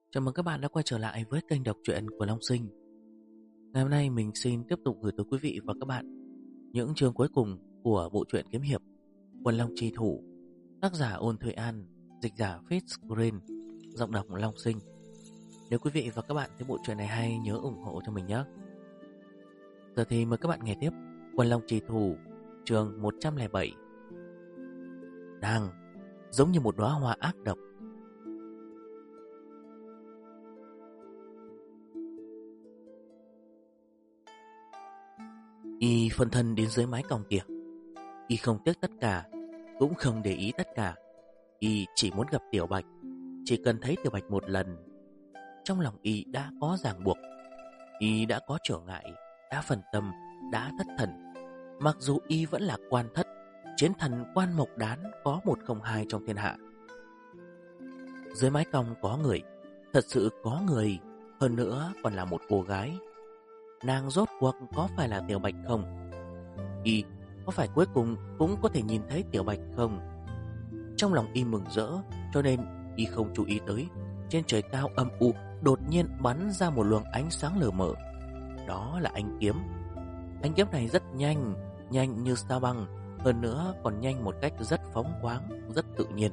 Chào mừng các bạn đã quay trở lại với kênh đọc truyện của Long Sinh. Ngày hôm nay mình xin tiếp tục gửi tới quý vị và các bạn những chương cuối cùng của bộ truyện kiếm hiệp Quần Long Chi Thủ, tác giả Ôn Thuệ An, dịch giả Fitz Green, giọng đọc Long Sinh. Nếu quý vị và các bạn thấy bộ truyện này hay, nhớ ủng hộ cho mình nhé. Giờ thì mời các bạn nghe tiếp Quần Long Chi Thủ, chương 107. Nàng giống như một đóa hoa ác độc. Y phân thân đến dưới mái cong kia. Y không tiếc tất cả, cũng không để ý tất cả. Y chỉ muốn gặp Tiểu Bạch. Chỉ cần thấy Tiểu Bạch một lần, trong lòng Y đã có ràng buộc. Y đã có trở ngại, đã phân tâm, đã thất thần. Mặc dù Y vẫn là quan thất, chiến thần quan mộc đán có 102 trong thiên hạ. Dưới mái cong có người, thật sự có người. Hơn nữa còn là một cô gái. Nàng rốt cuộc có phải là Tiểu Bạch không? Y có phải cuối cùng cũng có thể nhìn thấy Tiểu Bạch không? Trong lòng Y mừng rỡ, cho nên Y không chú ý tới trên trời cao âm u đột nhiên bắn ra một luồng ánh sáng lờ mờ. Đó là ánh kiếm. Ánh kiếm này rất nhanh, nhanh như sao băng, hơn nữa còn nhanh một cách rất phóng khoáng, rất tự nhiên.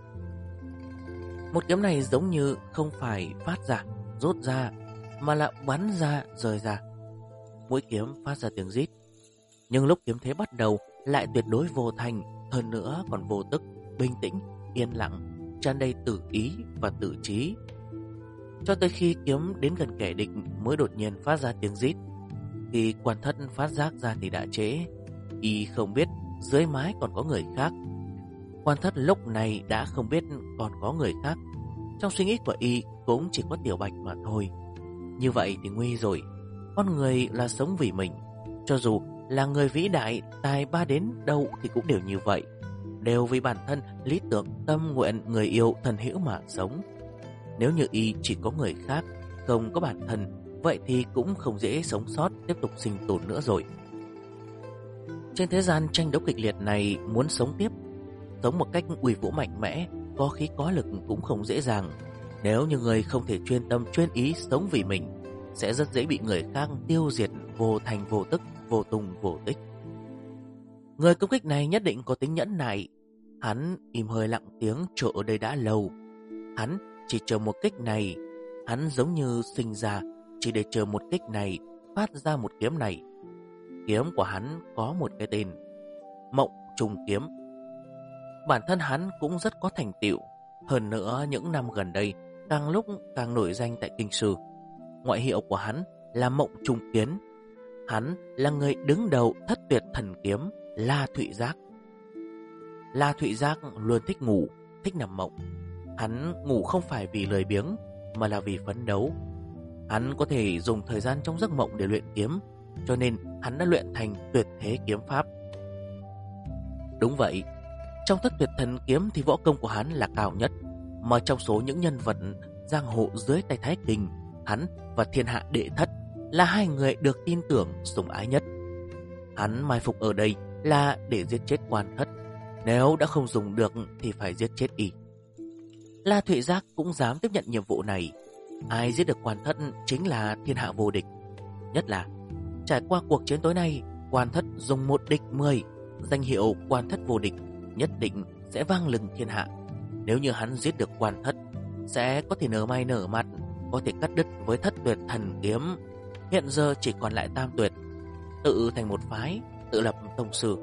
Một kiếm này giống như không phải phát ra, rốt ra, mà là bắn ra, rời ra. Mũi kiếm phát ra tiếng rít. Nhưng lúc kiếm thế bắt đầu lại tuyệt đối vô thành, hơn nữa còn vô tức, bình tĩnh, yên lặng, tràn đầy tự ý và tự trí. Cho tới khi kiếm đến gần kẻ địch mới đột nhiên phát ra tiếng rít. Khi quan thất phát giác ra thì đã trễ. Y không biết dưới mái còn có người khác. Quan thất lúc này đã không biết còn có người khác. Trong suy nghĩ của Y cũng chỉ có Tiểu Bạch mà thôi. Như vậy thì nguy rồi. Con người là sống vì mình. Cho dù là người vĩ đại, tài ba đến đâu thì cũng đều như vậy. Đều vì bản thân, lý tưởng, tâm nguyện, người yêu, thân hữu mà sống. Nếu như Y chỉ có người khác, không có bản thân, vậy thì cũng không dễ sống sót, tiếp tục sinh tồn nữa rồi. Trên thế gian tranh đấu kịch liệt này, muốn sống tiếp, sống một cách uy vũ mạnh mẽ, có khí có lực cũng không dễ dàng. Nếu như người không thể chuyên tâm chuyên ý sống vì mình, sẽ rất dễ bị người khác tiêu diệt, vô thành vô tức, vô tung vô tích. Người công kích này nhất định có tính nhẫn nại. Hắn im hơi lặng tiếng chờ ở đây đã lâu. Hắn chỉ chờ một kích này. Hắn giống như sinh ra chỉ để chờ một kích này, phát ra một kiếm này. Kiếm của hắn có một cái tên: Mộng Trùng Kiếm. Bản thân hắn cũng rất có thành tựu. Hơn nữa những năm gần đây càng lúc càng nổi danh tại kinh sư. Ngoại hiệu của hắn là Mộng Trùng Kiếm. Hắn là người đứng đầu thất tuyệt thần kiếm La Thụy Giác. La Thụy Giác luôn thích ngủ, thích nằm mộng. Hắn ngủ không phải vì lười biếng, mà là vì phấn đấu. Hắn có thể dùng thời gian trong giấc mộng để luyện kiếm, cho nên hắn đã luyện thành tuyệt thế kiếm pháp. Đúng vậy, trong thất tuyệt thần kiếm thì võ công của hắn là cao nhất. Mà trong số những nhân vật giang hồ dưới tay Thái Kình, hắn và thiên hạ đệ thất là hai người được tin tưởng sủng ái nhất. Hắn mai phục ở đây là để giết chết quan thất. Nếu đã không dùng được thì phải giết chết Y. La Thụy Giác cũng dám tiếp nhận nhiệm vụ này. Ai giết được quan thất chính là thiên hạ vô địch. Nhất là trải qua cuộc chiến tối nay, quan thất dùng 1 địch 10, danh hiệu quan thất vô địch nhất định sẽ vang lừng thiên hạ. Nếu như hắn giết được quan thất, sẽ có thể nở mày nở mặt, có thể cắt đứt với thất tuyệt thần kiếm. Hiện giờ chỉ còn lại tam tuyệt, tự thành một phái, tự lập tông sư.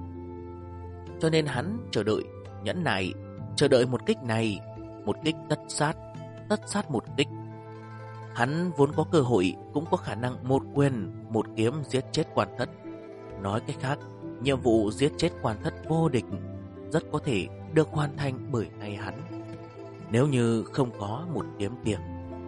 Cho nên hắn chờ đợi, nhẫn nại, chờ đợi một kích này, một kích tất sát một kích. Hắn vốn có cơ hội, cũng có khả năng một quyền, một kiếm giết chết quan thất. Nói cách khác, nhiệm vụ giết chết quan thất vô địch rất có thể được hoàn thành bởi tay hắn, nếu như không có một kiếm kia.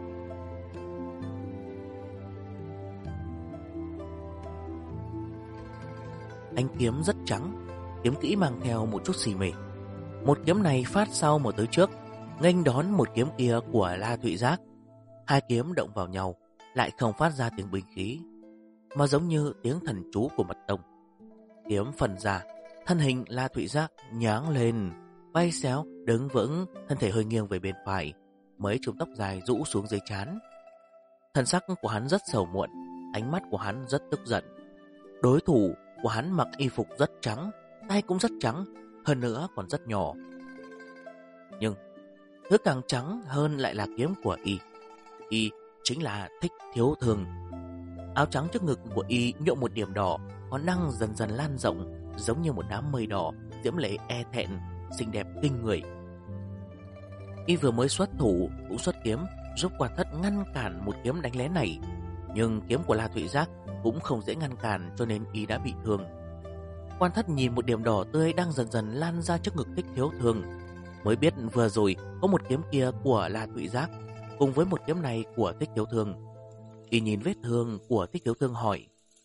Ánh kiếm rất trắng, kiếm kỹ mang theo một chút xì mề. Một kiếm này phát sau một tới trước, nghênh đón một kiếm kia của La Thụy Giác. Hai kiếm động vào nhau, lại không phát ra tiếng binh khí, mà giống như tiếng thần chú của mật tông. Kiếm phần ra, thân hình La Thụy Giác nháng lên, bay xéo, đứng vững, thân thể hơi nghiêng về bên phải. mấy chùm tóc dài rũ xuống dưới trán. Thần sắc của hắn rất sầu muộn, ánh mắt của hắn rất tức giận. Đối thủ của hắn mặc y phục rất trắng, tay cũng rất trắng, hơn nữa còn rất nhỏ. Nhưng thứ càng trắng hơn lại là kiếm của y. Y chính là Thích Thiếu Thường. Áo trắng trước ngực của y nhuộm một điểm đỏ, còn đang dần dần lan rộng, giống như một đám mây đỏ, diễm lệ e thẹn, xinh đẹp kinh người. Y vừa mới xuất thủ cũng xuất kiếm, giúp Quan Thất ngăn cản một kiếm đánh lén này. Nhưng kiếm của La Thụy Giác cũng không dễ ngăn cản, cho nên y đã bị thương. Quan Thất nhìn một điểm đỏ tươi đang dần dần lan ra trước ngực Thích Thiếu Thường, mới biết vừa rồi có một kiếm kia của La Thụy Giác cùng với một kiếm này của Thích Thiếu Thường. Y nhìn vết thương của Thích Thiếu Thương hỏi: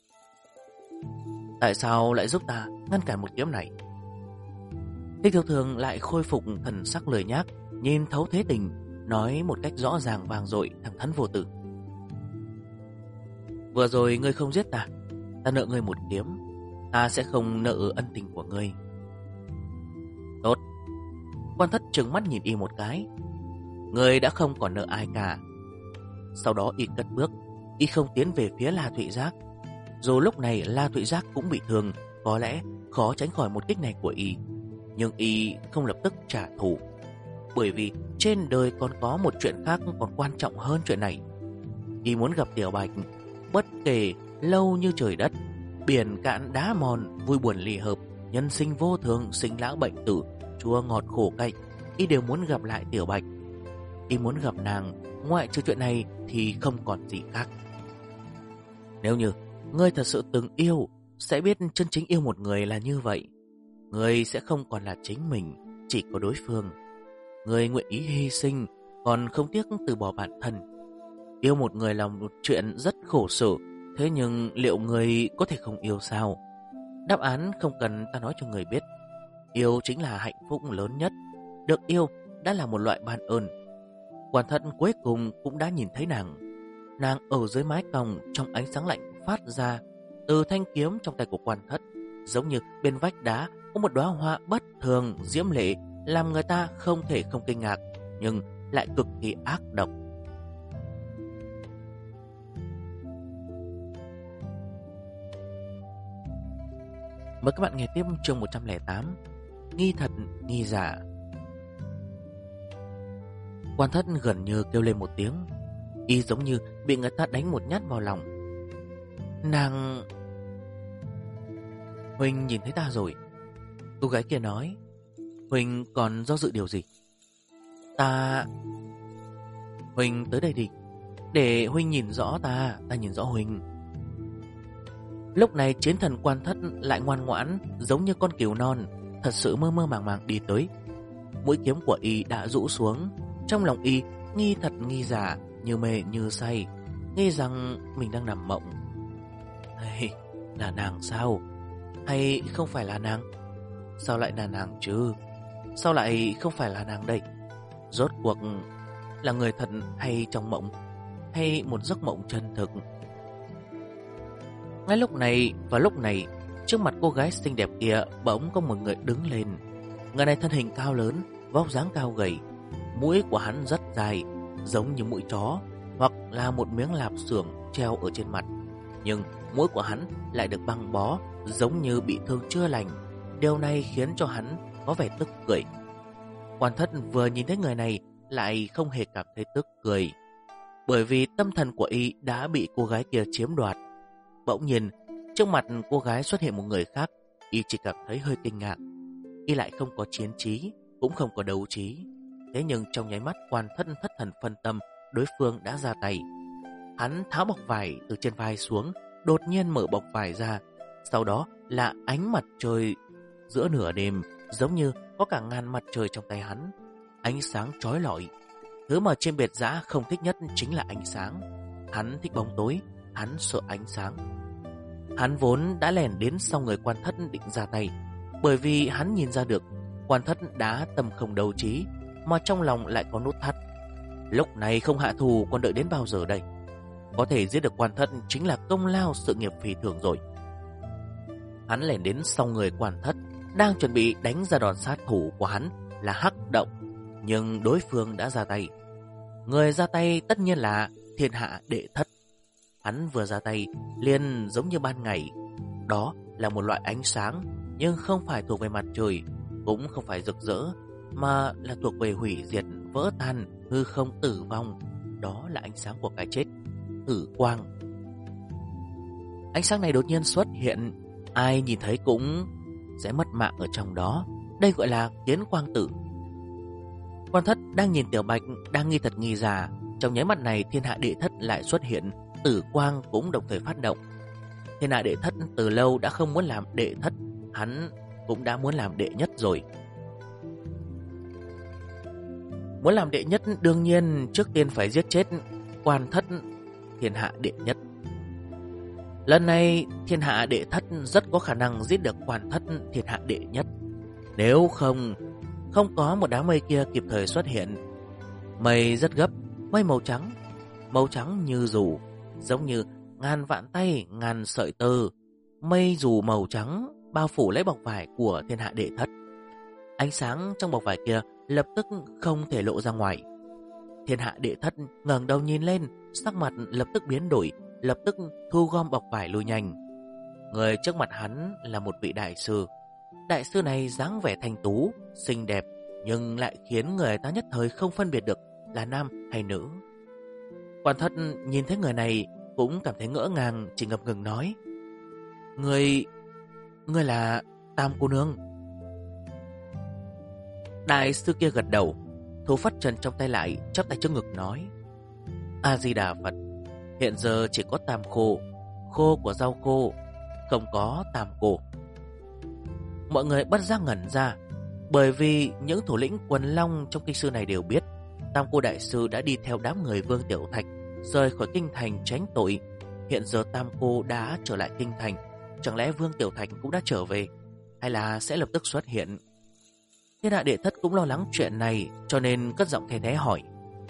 tại sao lại giúp ta ngăn cản một kiếm này? Thích Thiếu Thương lại khôi phục thần sắc lười nhác, nhìn thấu thế tình, nói một cách rõ ràng vang dội, thẳng thắn vô tử: vừa rồi ngươi không giết ta, ta nợ ngươi một kiếm, ta sẽ không nợ ân tình của ngươi. Tốt. Quan Thất trừng mắt nhìn y một cái: ngươi đã không còn nợ ai cả. Sau đó y cất bước, y không tiến về phía La Thụy Giác. Dù lúc này La Thụy Giác cũng bị thương, có lẽ khó tránh khỏi một kích này của y, nhưng y không lập tức trả thù, bởi vì trên đời còn có một chuyện khác còn quan trọng hơn chuyện này. Y muốn gặp Tiểu Bạch, bất kể lâu như trời đất, biển cạn đá mòn, vui buồn lì hợp, nhân sinh vô thường, sinh lão bệnh tử, chua ngọt khổ cay, y đều muốn gặp lại Tiểu Bạch. Y muốn gặp nàng, ngoại trừ chuyện này thì không còn gì khác. Nếu như ngươi thật sự từng yêu, sẽ biết chân chính yêu một người là như vậy. Ngươi sẽ không còn là chính mình, chỉ có đối phương. Ngươi nguyện ý hy sinh, còn không tiếc từ bỏ bản thân. Yêu một người là một chuyện rất khổ sở, thế nhưng liệu người có thể không yêu sao? Đáp án không cần ta nói cho người biết. Yêu chính là hạnh phúc lớn nhất. Được yêu đã là một loại ban ơn. Quan Thất cuối cùng cũng đã nhìn thấy nàng. Nàng ở dưới mái còng, trong ánh sáng lạnh phát ra từ thanh kiếm trong tay của Quan Thất, giống như bên vách đá có một đóa hoa bất thường diễm lệ, làm người ta không thể không kinh ngạc, nhưng lại cực kỳ ác độc. Mời các bạn nghe tiếp chương 108, Nghi thật nghi giả. Quan Thất gần như kêu lên một tiếng, y giống như bị người ta đánh một nhát vào lòng. Nàng... Huynh nhìn thấy ta rồi. Cô gái kia nói. Huynh còn do dự điều gì? Ta... Huynh tới đây đi, để Huynh nhìn rõ ta, ta nhìn rõ Huynh. Lúc này chiến thần Quan Thất lại ngoan ngoãn, giống như con cừu non, thật sự mơ mơ màng màng đi tới. Mũi kiếm của y đã rũ xuống, trong lòng y nghi thật nghi giả, như mê như say, nghĩ rằng mình đang nằm mộng. Hay là nàng sao? Hay không phải là nàng? Sao lại là nàng chứ? Sao lại không phải là nàng đây? Rốt cuộc là người thật hay trong mộng, hay một giấc mộng chân thực? Ngay lúc này và lúc này, trước mặt cô gái xinh đẹp kia bỗng có một người đứng lên. Người này thân hình cao lớn, vóc dáng cao gầy, mũi của hắn rất dài, giống như mũi chó, hoặc là một miếng lạp xưởng treo ở trên mặt. Nhưng mũi của hắn lại được băng bó, giống như bị thương chưa lành. Điều này khiến cho hắn có vẻ tức cười. Quan Thất vừa nhìn thấy người này lại không hề cảm thấy tức cười, bởi vì tâm thần của y đã bị cô gái kia chiếm đoạt. Bỗng nhiên trước mặt cô gái xuất hiện một người khác, y chỉ cảm thấy hơi kinh ngạc. Y lại không có chiến trí, cũng không có đấu trí. Thế nhưng trong nháy mắt Quan Thất thất thần phân tâm, đối phương đã ra tay. Hắn tháo bọc vải từ trên vai xuống, đột nhiên mở bọc vải ra. Sau đó là ánh mặt trời giữa nửa đêm, giống như có cả ngàn mặt trời trong tay hắn. Ánh sáng chói lọi. Thứ mà trên Biệt Dã không thích nhất chính là ánh sáng. Hắn thích bóng tối, hắn sợ ánh sáng. Hắn vốn đã lẻn đến sau người Quan Thất định ra tay, bởi vì hắn nhìn ra được Quan Thất đã tâm không đấu trí, mà trong lòng lại có nút thắt. Lúc này không hạ thù còn đợi đến bao giờ đây? Có thể giết được Quan Thất chính là công lao sự nghiệp phi thường rồi. Hắn lẻn đến sau người Quan Thất, đang chuẩn bị đánh ra đòn sát thủ của hắn là Hắc Động, nhưng đối phương đã ra tay. Người ra tay tất nhiên là Thiên Hạ Đệ Thất. Hắn vừa ra tay liền giống như ban ngày. Đó là một loại ánh sáng, nhưng không phải thuộc về mặt trời, cũng không phải rực rỡ, mà là thuộc về hủy diệt, vỡ tan, hư không tử vong. Đó là ánh sáng của cái chết, tử quang. Ánh sáng này đột nhiên xuất hiện, ai nhìn thấy cũng sẽ mất mạng ở trong đó. Đây gọi là kiến quang tử. Quan Thất đang nhìn Tiểu Bạch đang nghi thật nghi giả. Trong nháy mắt này, Thiên Hạ Đệ Thất lại xuất hiện, tử quang cũng đồng thời phát động. Thiên Hạ Đệ Thất từ lâu đã không muốn làm đệ thất, hắn cũng đã muốn làm đệ nhất rồi. Muốn làm đệ nhất đương nhiên trước tiên phải giết chết Quan Thất, Thiên Hạ Đệ Nhất. Lần này Thiên Hạ Đệ Thất rất có khả năng giết được Quan Thất, Thiên Hạ Đệ Nhất. Nếu không có một đám mây kia kịp thời xuất hiện. Mây rất gấp, mây màu trắng như dù, giống như ngàn vạn tay, ngàn sợi tơ. Mây dù màu trắng bao phủ lấy bọc vải của Thiên Hạ Đệ Thất. Ánh sáng trong bọc vải kia lập tức không thể lộ ra ngoài. Thiên Hạ Đệ Thất ngẩng đầu nhìn lên, sắc mặt lập tức biến đổi, lập tức thu gom bọc vải lui nhanh. Người trước mặt hắn là một vị đại sư. Đại sư này dáng vẻ thanh tú, xinh đẹp, nhưng lại khiến người ta nhất thời không phân biệt được là nam hay nữ. Quan Thất nhìn thấy người này cũng cảm thấy ngỡ ngàng, chỉ ngập ngừng nói: Ngươi là Tam cô nương. Đại sư kia gật đầu, thu phất trần trong tay lại, chắp tay trước ngực nói: A Di Đà Phật. Hiện giờ chỉ có Tam cô, khô của rau khô, không có Tam cô. Mọi người bất giác ngẩn ra, bởi vì những thủ lĩnh quần long trong kinh sư này đều biết Tam cô đại sư đã đi theo đám người Vương Tiểu Thạch rời khỏi kinh thành tránh tội. Hiện giờ Tam cô đã trở lại kinh thành, chẳng lẽ Vương Tiểu Thạch cũng đã trở về, hay là sẽ lập tức xuất hiện? Thiên Hạ Đệ Thất cũng lo lắng chuyện này, cho nên cất giọng thè thé hỏi: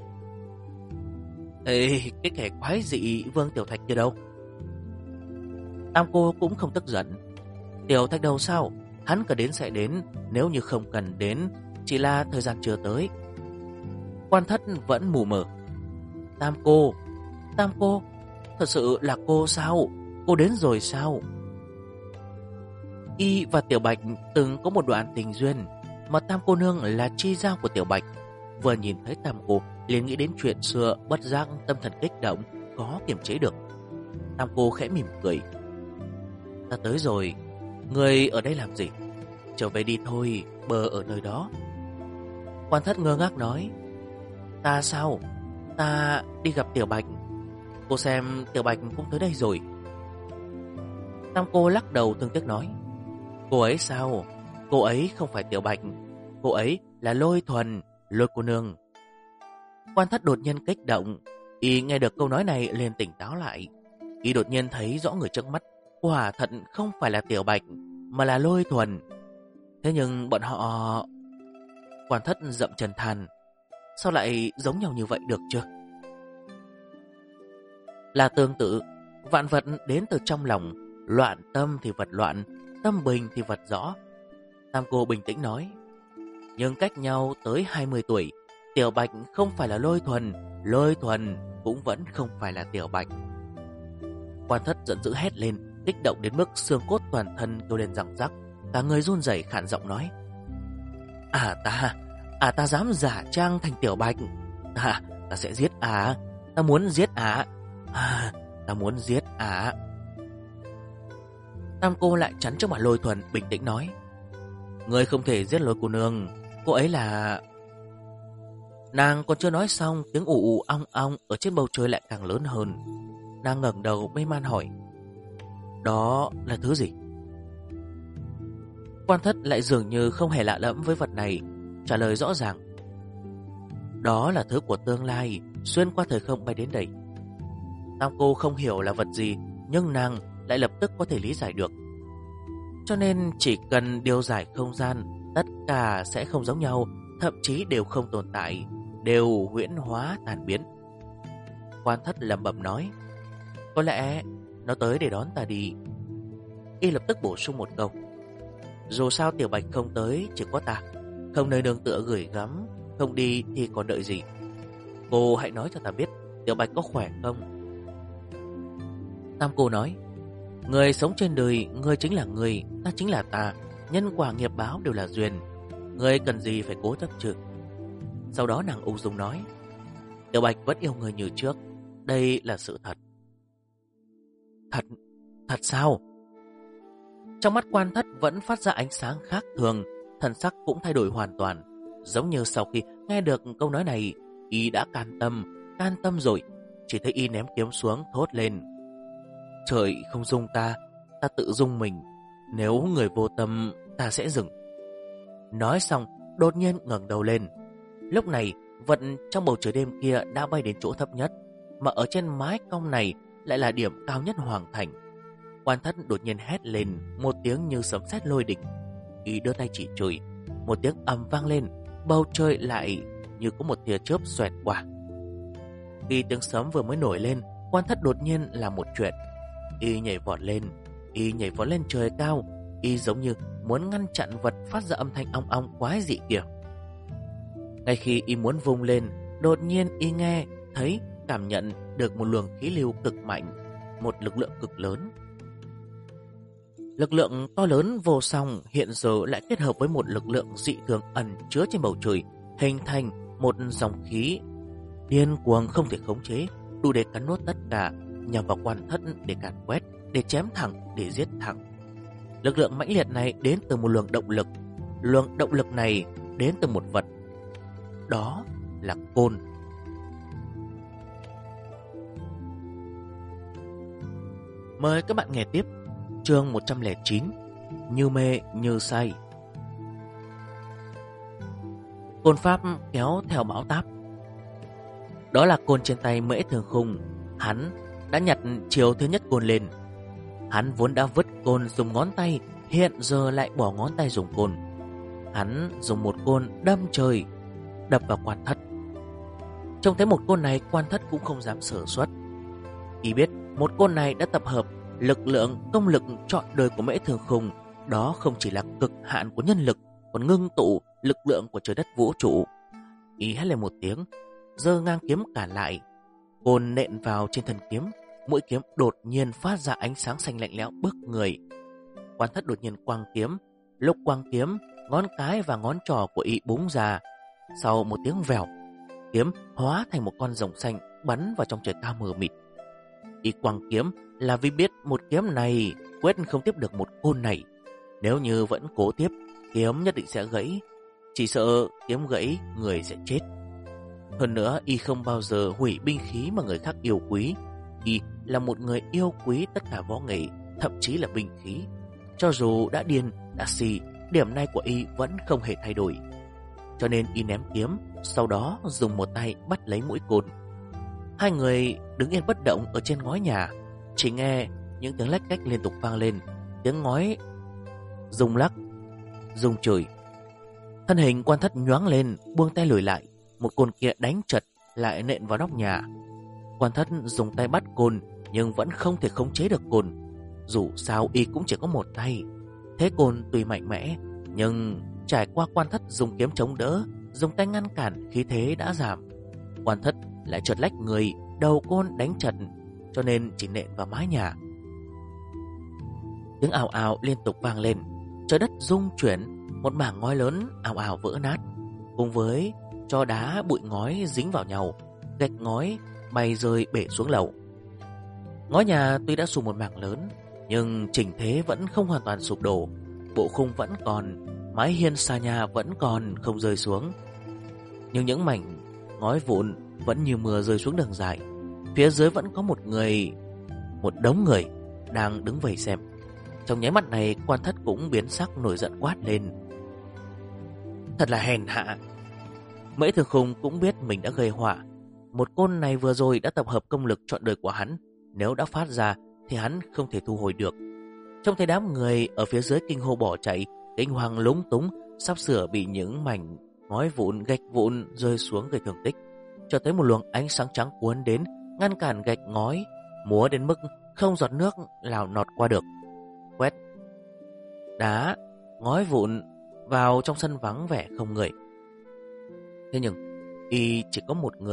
Ê, cái kẻ quái dị Vương Tiểu Thạch kia đâu? Tam cô cũng không tức giận: Tiểu Thạch đâu sao? Hắn cần đến sẽ đến, nếu như không cần đến, chỉ là thời gian chưa tới. Quan Thất vẫn mù mờ: Tam cô, thật sự là cô sao? Cô đến rồi sao? Y và Tiểu Bạch từng có một đoạn tình duyên, mà Tam cô nương là chi giao của Tiểu Bạch. Vừa nhìn thấy Tam cô liền nghĩ đến chuyện xưa, bất giác tâm thần kích động, khó kiềm chế được. Tam cô khẽ mỉm cười: Ta tới rồi, người ở đây làm gì? Trở về đi thôi, bờ ở nơi đó. Quan Thất ngơ ngác nói: Ta sao? Ta đi gặp Tiểu Bạch. Cô xem Tiểu Bạch cũng tới đây rồi. Tam cô lắc đầu thương tiếc nói: Cô ấy sao? Cô ấy không phải Tiểu Bạch, cô ấy là Lôi Thuần, Lôi cô nương. Quan Thất đột nhiên kích động, y nghe được câu nói này liền tỉnh táo lại. Y đột nhiên thấy rõ người trước mắt quả thật không phải là Tiểu Bạch, mà là Lôi Thuần. Thế nhưng bọn họ... Quan Thất dậm chân than: Sao lại giống nhau như vậy được chứ? Là tương tự, vạn vật đến từ trong lòng, loạn tâm thì vật loạn, tâm bình thì vật rõ. Tam cô bình tĩnh nói: Nhưng cách nhau tới 20 tuổi, Tiểu Bạch không phải là Lôi Thuần cũng vẫn không phải là Tiểu Bạch. Quan Thất giận dữ hét lên, kích động đến mức xương cốt toàn thân kêu lên răng rắc, cả người run rẩy khản giọng nói: Ta dám giả trang thành Tiểu Bạch. Ta sẽ giết ta muốn giết ta muốn giết Tam cô lại chắn trước mặt Lôi Thuần, bình tĩnh nói: Ngươi không thể giết Lôi cô nương, cô ấy là... Nàng còn chưa nói xong, tiếng ù ù ong ong ở trên bầu trời lại càng lớn hơn. Nàng ngẩng đầu mê man hỏi: Đó là thứ gì? Quan Thất lại dường như không hề lạ lẫm với vật này, trả lời rõ ràng: Đó là thứ của tương lai, xuyên qua thời không bay đến đây. Tam cô không hiểu là vật gì, nhưng nàng lại lập tức có thể lý giải được. Cho nên chỉ cần điều giải không gian, tất cả sẽ không giống nhau, thậm chí đều không tồn tại, đều huyễn hóa tan biến. Quan Thất lẩm bẩm nói: Có lẽ nó tới để đón ta đi. Y lập tức bổ sung một câu: Dù sao Tiểu Bạch không tới, chỉ có ta, không nơi nương tựa gửi gắm, không đi thì còn đợi gì. Cô hãy nói cho ta biết Tiểu Bạch có khỏe không? Tam cô nói, người sống trên đời, người chính là người, ta chính là ta. Nhân quả nghiệp báo đều là duyên. Người cần gì phải cố chấp chứ? Sau đó nàng ung dung nói, Tiểu Bạch vẫn yêu người như trước. Đây là sự thật. Thật? Thật sao? Trong mắt Quan Thất vẫn phát ra ánh sáng khác thường, thần sắc cũng thay đổi hoàn toàn. Giống như sau khi nghe được câu nói này, y đã can tâm rồi. Chỉ thấy y ném kiếm xuống thốt lên, trời không dung ta, ta tự dung mình. Nếu người vô tâm, ta sẽ dừng. Nói xong, đột nhiên ngẩng đầu lên. Lúc này, vật trong bầu trời đêm kia đã bay đến chỗ thấp nhất, mà ở trên mái cong này lại là điểm cao nhất hoàng thành. Quan Thất đột nhiên hét lên một tiếng như sấm sét lôi đình. Y đưa tay chỉ chửi, một tiếng ầm vang lên, bầu trời lại như có một tia chớp xoẹt qua. Khi tiếng sấm vừa mới nổi lên, Quan Thất đột nhiên làm một chuyện. Y nhảy vọt lên trời cao. Y giống như muốn ngăn chặn vật phát ra âm thanh ong ong quái dị kia. Ngay khi y muốn vung lên, đột nhiên y nghe thấy, cảm nhận được một luồng khí lưu cực mạnh, một lực lượng cực lớn. Lực lượng to lớn vô song hiện giờ lại kết hợp với một lực lượng dị thường ẩn chứa trên bầu trời, hình thành một dòng khí điên cuồng không thể khống chế, đủ để cắn nuốt tất cả, nhằm vào Quan Thất để càn quét, để chém thẳng, để giết thẳng. Lực lượng mãnh liệt này đến từ một luồng động lực. Luồng động lực này đến từ một vật. Đó là côn. Mời các bạn nghe tiếp chương 109, Như mê như say. Côn pháp kéo theo bão táp. Đó là côn trên tay Mễ Thường Khung. Hắn đã nhặt chiều thứ nhất côn lên. Hắn vốn đã vứt côn dùng ngón tay, hiện giờ lại bỏ ngón tay dùng côn. Hắn dùng một côn đâm trời, đập vào Quan Thất. Trông thấy một côn này, Quan Thất cũng không dám sơ suất. Y biết một côn này đã tập hợp lực lượng, công lực trọn đời của Mễ Thường Khung. Đó không chỉ là cực hạn của nhân lực, còn ngưng tụ lực lượng của trời đất vũ trụ. Y hét lên một tiếng, giơ ngang kiếm cả lại. Côn nện vào trên thân kiếm, mũi kiếm đột nhiên phát ra ánh sáng xanh lạnh lẽo bức người. Quan Thất đột nhiên quăng kiếm. Lúc quăng kiếm, ngón cái và ngón trỏ của y búng ra. Sau một tiếng vèo, kiếm hóa thành một con rồng xanh bắn vào trong trời cao mờ mịt. Y quăng kiếm là vì biết một kiếm này quyết không tiếp được một côn này. Nếu như vẫn cố tiếp, kiếm nhất định sẽ gãy. Chỉ sợ kiếm gãy, người sẽ chết. Hơn nữa, y không bao giờ hủy binh khí mà người khác yêu quý. Y là một người yêu quý tất cả võ nghệ, thậm chí là binh khí. Cho dù đã điên, đã si, điểm này của y vẫn không hề thay đổi. Cho nên y ném kiếm, sau đó dùng một tay bắt lấy mũi côn. Hai người đứng yên bất động ở trên ngói nhà. Chỉ nghe những tiếng lách cách liên tục vang lên, tiếng ngói rung lắc, rung chửi. Thân hình Quan Thất nhoáng lên, buông tay lùi lại. Một côn kia đánh trật lại nện vào nóc nhà. Quan Thất dùng tay bắt côn, nhưng vẫn không thể khống chế được côn. Dù sao y cũng chỉ có một tay. Thế côn tuy mạnh mẽ, nhưng trải qua Quan Thất dùng kiếm chống đỡ, dùng tay ngăn cản, khí thế đã giảm. Quan Thất lại trượt lách người, đầu côn đánh trật, cho nên chỉ nện vào mái nhà. Tiếng ào ào liên tục vang lên, trời đất rung chuyển, một mảng ngói lớn ào ào vỡ nát, cùng với tro đá bụi ngói dính vào nhau, gạch ngói bay rơi bể xuống lầu. Ngói nhà tuy đã sụp một mảng lớn, nhưng chỉnh thế vẫn không hoàn toàn sụp đổ. Bộ khung vẫn còn, mái hiên xa nhà vẫn còn không rơi xuống, nhưng những mảnh ngói vụn vẫn như mưa rơi xuống đường dài. Phía dưới vẫn có một đống người đang đứng vây xem. Trong nháy mắt này, Quan Thất cũng biến sắc, nổi giận quát lên, thật là hèn hạ. Mễ Thường Khung cũng biết mình đã gây họa. Một côn này vừa rồi đã tập hợp công lực trọn đời của hắn, nếu đã phát ra thì hắn không thể thu hồi được. Trông thấy đám người ở phía dưới kinh hô bỏ chạy, kinh hoàng lúng túng, sắp sửa bị những mảnh ngói vụn, gạch vụn rơi xuống gây thương tích. Cho tới một luồng ánh sáng trắng cuốn đến, ngăn cản gạch ngói, múa đến mức không giọt nước nào nọt qua được. Quét đá, ngói vụn vào trong sân vắng vẻ không người. Thế nhưng y chỉ có một người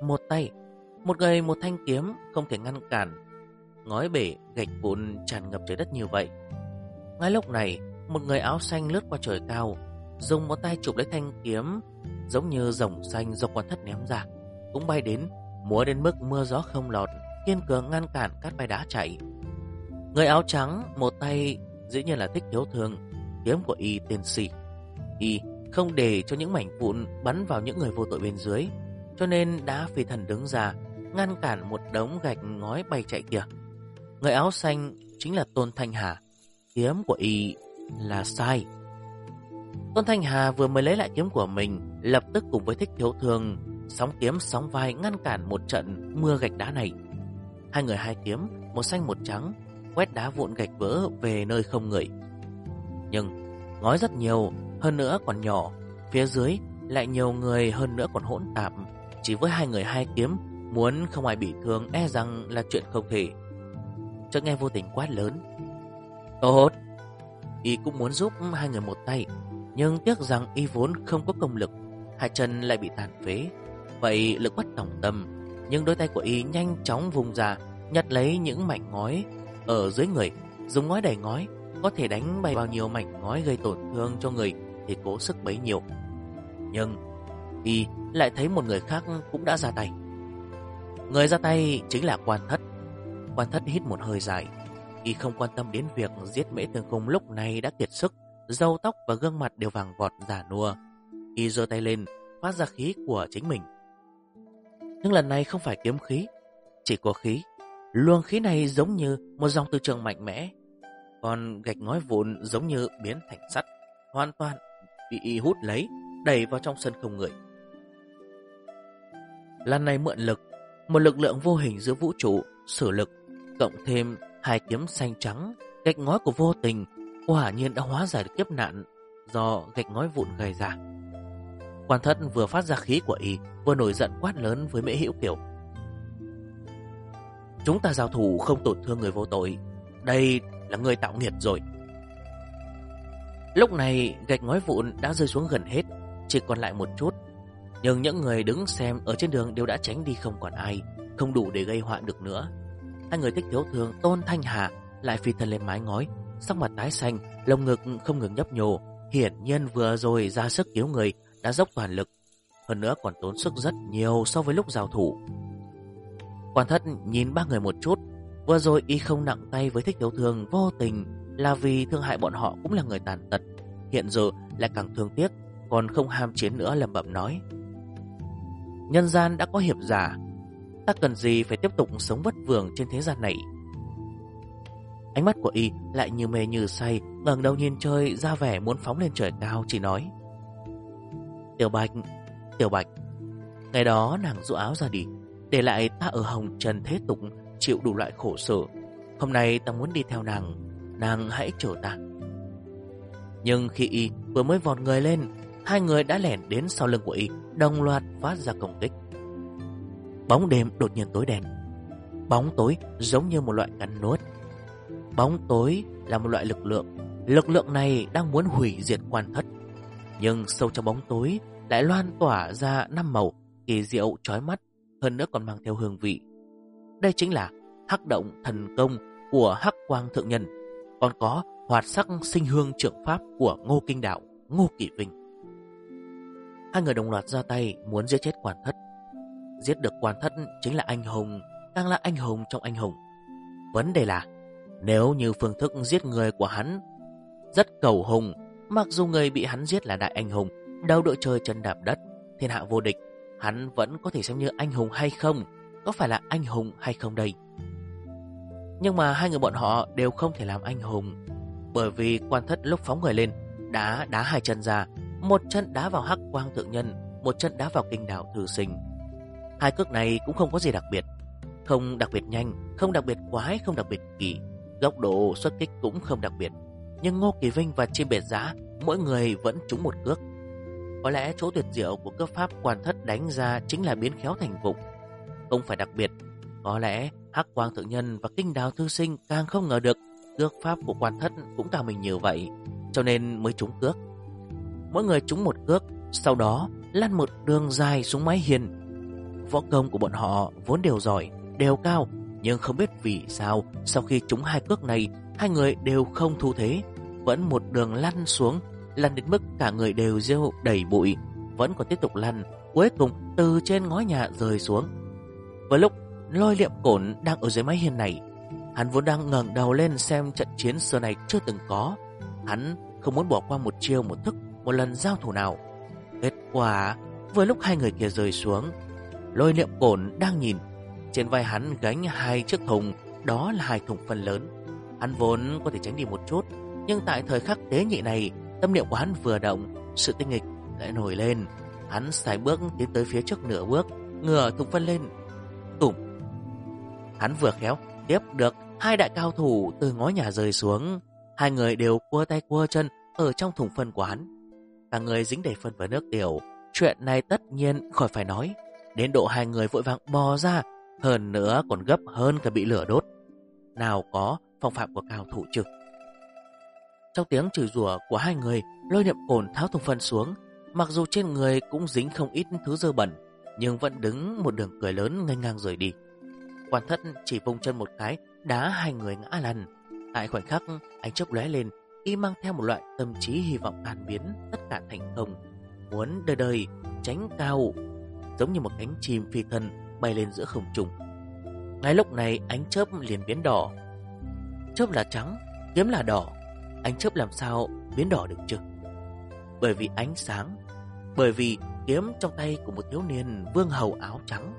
một tay, một người một thanh kiếm không thể ngăn cản ngói bể gạch vụn tràn ngập trời đất như vậy. Ngay lúc này, một người áo xanh lướt qua trời cao, dùng một tay chụp lấy thanh kiếm giống như rồng xanh do Quan Thất ném ra, cũng bay đến, múa đến mức mưa gió không lọt, kiên cường ngăn cản cát bay đá chạy. Người áo trắng một tay dĩ nhiên là Thích Thiếu Thương, kiếm của y tên Xỉ. Y không để cho những mảnh vụn bắn vào những người vô tội bên dưới, cho nên đã phi thần đứng ra ngăn cản một đống gạch ngói bay chạy kia. Người áo xanh chính là Tôn Thanh Hà, kiếm của y là sai. Tôn Thanh Hà vừa mới lấy lại kiếm của mình, lập tức cùng với Thích Thiếu Thương sóng kiếm sóng vai ngăn cản một trận mưa gạch đá này. Hai người hai kiếm, một xanh một trắng, quét đá vụn gạch vỡ về nơi không người. Nhưng ngói rất nhiều, hơn nữa còn nhỏ, phía dưới lại nhiều người hơn nữa còn hỗn tạp. Chỉ với hai người hai kiếm, muốn không ai bị thương e rằng là chuyện không thể. Chợt nghe Vô Tình quát lớn: tốt! Y cũng muốn giúp hai người một tay, nhưng tiếc rằng y vốn không có công lực, hai chân lại bị tàn phế. Vậy lực bất tòng tâm, nhưng đôi tay của y nhanh chóng vùng ra, nhặt lấy những mảnh ngói ở dưới người, dùng ngói đẩy ngói, có thể đánh bay bao nhiêu mảnh ngói gây tổn thương cho người thì cố sức bấy nhiêu. Nhưng y lại thấy một người khác cũng đã ra tay. Người ra tay chính là Quan Thất. Quan Thất hít một hơi dài, y không quan tâm đến việc giết Mễ Tương Cung lúc này đã kiệt sức, râu tóc và gương mặt đều vàng vọt già nua. Y giơ tay lên, phát ra khí của chính mình. Nhưng lần này không phải kiếm khí, chỉ có khí. Luồng khí này giống như một dòng từ trường mạnh mẽ, còn gạch ngói vụn giống như biến thành sắt, hoàn toàn bị y hút lấy, đẩy vào trong sân không người. Lần này mượn lực, một lực lượng vô hình giữa vũ trụ, sử lực, cộng thêm hai kiếm xanh trắng, gạch ngói của Vô Tình, quả nhiên đã hóa giải được kiếp nạn do gạch ngói vụn gây ra. Quan Thất vừa phát ra khí của y, vừa nổi giận quát lớn với Mễ Hữu Kiều: chúng ta giao thủ không tổn thương người vô tội, đây là người tạo nghiệt rồi. Lúc này gạch ngói vụn đã rơi xuống gần hết, chỉ còn lại một chút. Nhưng những người đứng xem ở trên đường đều đã tránh đi, không còn ai, không đủ để gây họa được nữa. Hai người Thích Thiếu Thương, Tôn Thanh Hà lại phi thân lên mái ngói, sắc mặt tái xanh, lồng ngực không ngừng nhấp nhô, hiển nhiên vừa rồi ra sức cứu người đã dốc toàn lực, hơn nữa còn tốn sức rất nhiều so với lúc giao thủ. Quan Thất nhìn ba người một chút, vừa rồi y không nặng tay với Thích Thiếu Thương Vô Tình là vì thương hại bọn họ cũng là người tàn tật, hiện giờ lại càng thương tiếc, còn không ham chiến nữa, lẩm bẩm nói: nhân gian đã có hiệp giả, ta cần gì phải tiếp tục sống vất vưởng trên thế gian này. Ánh mắt của y lại như mê như say, ngẩng đầu nhìn trời, ra vẻ muốn phóng lên trời cao, chỉ nói: Tiểu Bạch, Tiểu Bạch, ngày đó nàng rũ áo ra đi, để lại ta ở hồng trần thế tục chịu đủ loại khổ sở. Hôm nay ta muốn đi theo nàng, nàng hãy chở ta. Nhưng khi y vừa mới vọt người lên, hai người đã lẻn đến sau lưng của y, đồng loạt phát ra công kích. Bóng đêm đột nhiên tối đen. Bóng tối giống như một loại cắn nuốt. Bóng tối là một loại lực lượng. Lực lượng này đang muốn hủy diệt Quan Thất. Nhưng sâu trong bóng tối lại loan tỏa ra năm màu kỳ diệu chói mắt, hơn nữa còn mang theo hương vị. Đây chính là Hắc Động thần công của Hắc Quang Thượng Nhân, còn có Hoạt Sắc Sinh Hương Trưởng Pháp của Ngô Kinh Đạo, Ngô Kỷ Vinh. Hai người đồng loạt ra tay muốn giết chết Quan Thất. Giết được Quan Thất chính là anh hùng, càng là anh hùng trong anh hùng. Vấn đề là nếu như phương thức giết người của hắn rất cầu hùng, mặc dù người bị hắn giết là đại anh hùng, đầu đội trời chân đạp đất, thiên hạ vô địch, hắn vẫn có thể xem như anh hùng hay không? Có phải là anh hùng hay không đây? Nhưng mà hai người bọn họ đều không thể làm anh hùng, bởi vì Quan Thất lúc phóng người lên đá hai chân ra, một chân đá vào Hắc Quang Thượng Nhân, một chân đá vào Kinh Đạo Thư Sinh. Hai cước này cũng không có gì đặc biệt, không đặc biệt nhanh, không đặc biệt quái, không đặc biệt kỳ, góc độ xuất kích cũng không đặc biệt. Nhưng Ngô Kỳ Vinh và Chim Biệt Giã mỗi người vẫn trúng một cước. Có lẽ chỗ tuyệt diệu của cước pháp Quan Thất đánh ra chính là biến khéo thành vụng, không phải đặc biệt. Có lẽ Hắc Quang Thượng Nhân và Kinh Đào Thư Sinh càng không ngờ được cước pháp của Quan Thất cũng cao mình như vậy, cho nên mới trúng cước. Mỗi người trúng một cước, sau đó lăn một đường dài xuống mái hiên. võ công của bọn họ vốn đều giỏi, đều cao, nhưng không biết vì sao sau khi trúng hai cước này, hai người đều không thu thế, vẫn một đường lăn xuống, lăn đến mức cả người đều rêu đầy bụi, vẫn còn tiếp tục lăn, cuối cùng từ trên ngói nhà rơi xuống. Vào lúc Lôi Liệm Cổn đang ở dưới mái hiên này, hắn vốn đang ngẩng đầu lên xem trận chiến xưa này chưa từng có. Hắn không muốn bỏ qua một chiêu một thức, một lần giao thủ nào. Kết quả, vừa lúc hai người kia rơi xuống, Lôi Liệm Cổn đang nhìn, trên vai hắn gánh hai chiếc thùng, đó là hai thùng phân lớn. Hắn vốn có thể tránh đi một chút, nhưng tại thời khắc tế nhị này, tâm niệm của hắn vừa động, sự tinh nghịch lại nổi lên. Hắn sải bước tiến tới phía trước nửa bước, ngửa thùng phân lên. Tủm, hắn vừa khéo tiếp được hai đại cao thủ từ ngói nhà rơi xuống. Hai người đều cua tay cua chân ở trong thùng phân của hắn. Cả người dính đầy phân và nước tiểu. Chuyện này tất nhiên khỏi phải nói. Đến độ hai người vội vàng bò ra, hơn nữa còn gấp hơn cả bị lửa đốt. Nào có phong phạm của cao thủ chứ. Trong tiếng chửi rủa của hai người, Lôi Liệm Cổn tháo thùng phân xuống. Mặc dù trên người cũng dính không ít thứ dơ bẩn, nhưng vẫn đứng một đường cười lớn nghênh ngang rời đi. Quan Thất chỉ vung chân một cái, đá hai người ngã lăn. Tại khoảnh khắc ánh chớp lóe lên, y mang theo một loại tâm trí hy vọng tan biến tất cả thành công, muốn đời đời tránh cao, giống như một cánh chim phi thân bay lên giữa không trung. Ngay lúc này ánh chớp liền biến đỏ. Chớp là trắng, kiếm là đỏ. Ánh chớp làm sao biến đỏ được chứ? Bởi vì ánh sáng, bởi vì kiếm trong tay của một thiếu niên vương hầu áo trắng.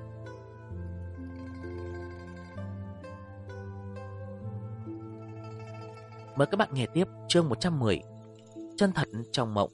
Mời các bạn nghe tiếp chương 110, chân thật trong mộng.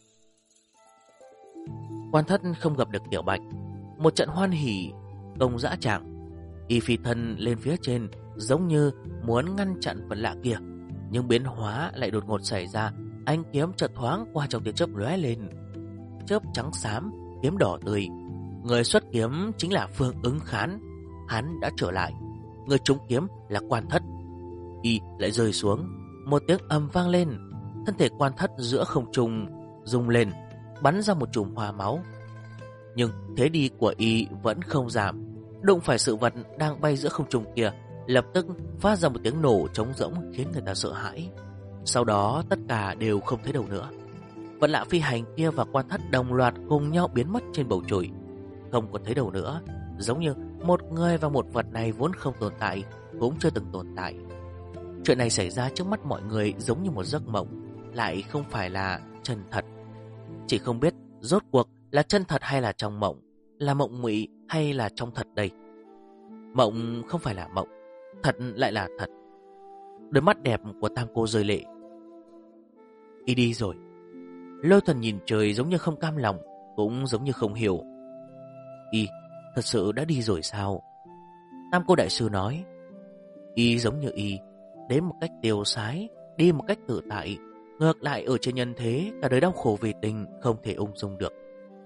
Quan Thất không gặp được Tiểu Bạch, một trận hoan hỉ công dã tràng. Y phi thân lên phía trên, giống như muốn ngăn chặn vật lạ kia, nhưng biến hóa lại đột ngột xảy ra. Ánh kiếm chợt thoáng qua trong tia chớp lóe lên, chớp trắng xám, kiếm đỏ tươi. Người xuất kiếm chính là Phương Ứng Khán, hắn đã trở lại. Người trúng kiếm là Quan Thất. Y lại rơi xuống, một tiếng ầm vang lên, thân thể Quan Thất giữa không trung rung lên, bắn ra một chùm hoa máu. Nhưng thế đi của y vẫn không giảm, đụng phải sự vật đang bay giữa không trung kia, lập tức phát ra một tiếng nổ trống rỗng khiến người ta sợ hãi. Sau đó tất cả đều không thấy đâu nữa. Vật lạ phi hành kia và Quan Thất đồng loạt cùng nhau biến mất trên bầu trời, không còn thấy đâu nữa, giống như một người và một vật này vốn không tồn tại, cũng chưa từng tồn tại. Chuyện này xảy ra trước mắt mọi người giống như một giấc mộng, lại không phải là chân thật. Chỉ không biết rốt cuộc là chân thật hay là trong mộng, là mộng ngụy hay là trong thật đây. Mộng không phải là mộng, thật lại là thật. Đôi mắt đẹp của Tam cô rơi lệ. Y đi rồi. Lôi Thần nhìn trời giống như không cam lòng, cũng giống như không hiểu. Y thật sự đã đi rồi sao? Tam cô đại sư nói. Y giống như y, đến một cách tiêu sái, đi một cách tự tại. Ngược lại ở trên nhân thế, cả đời đau khổ vì tình không thể ung dung được.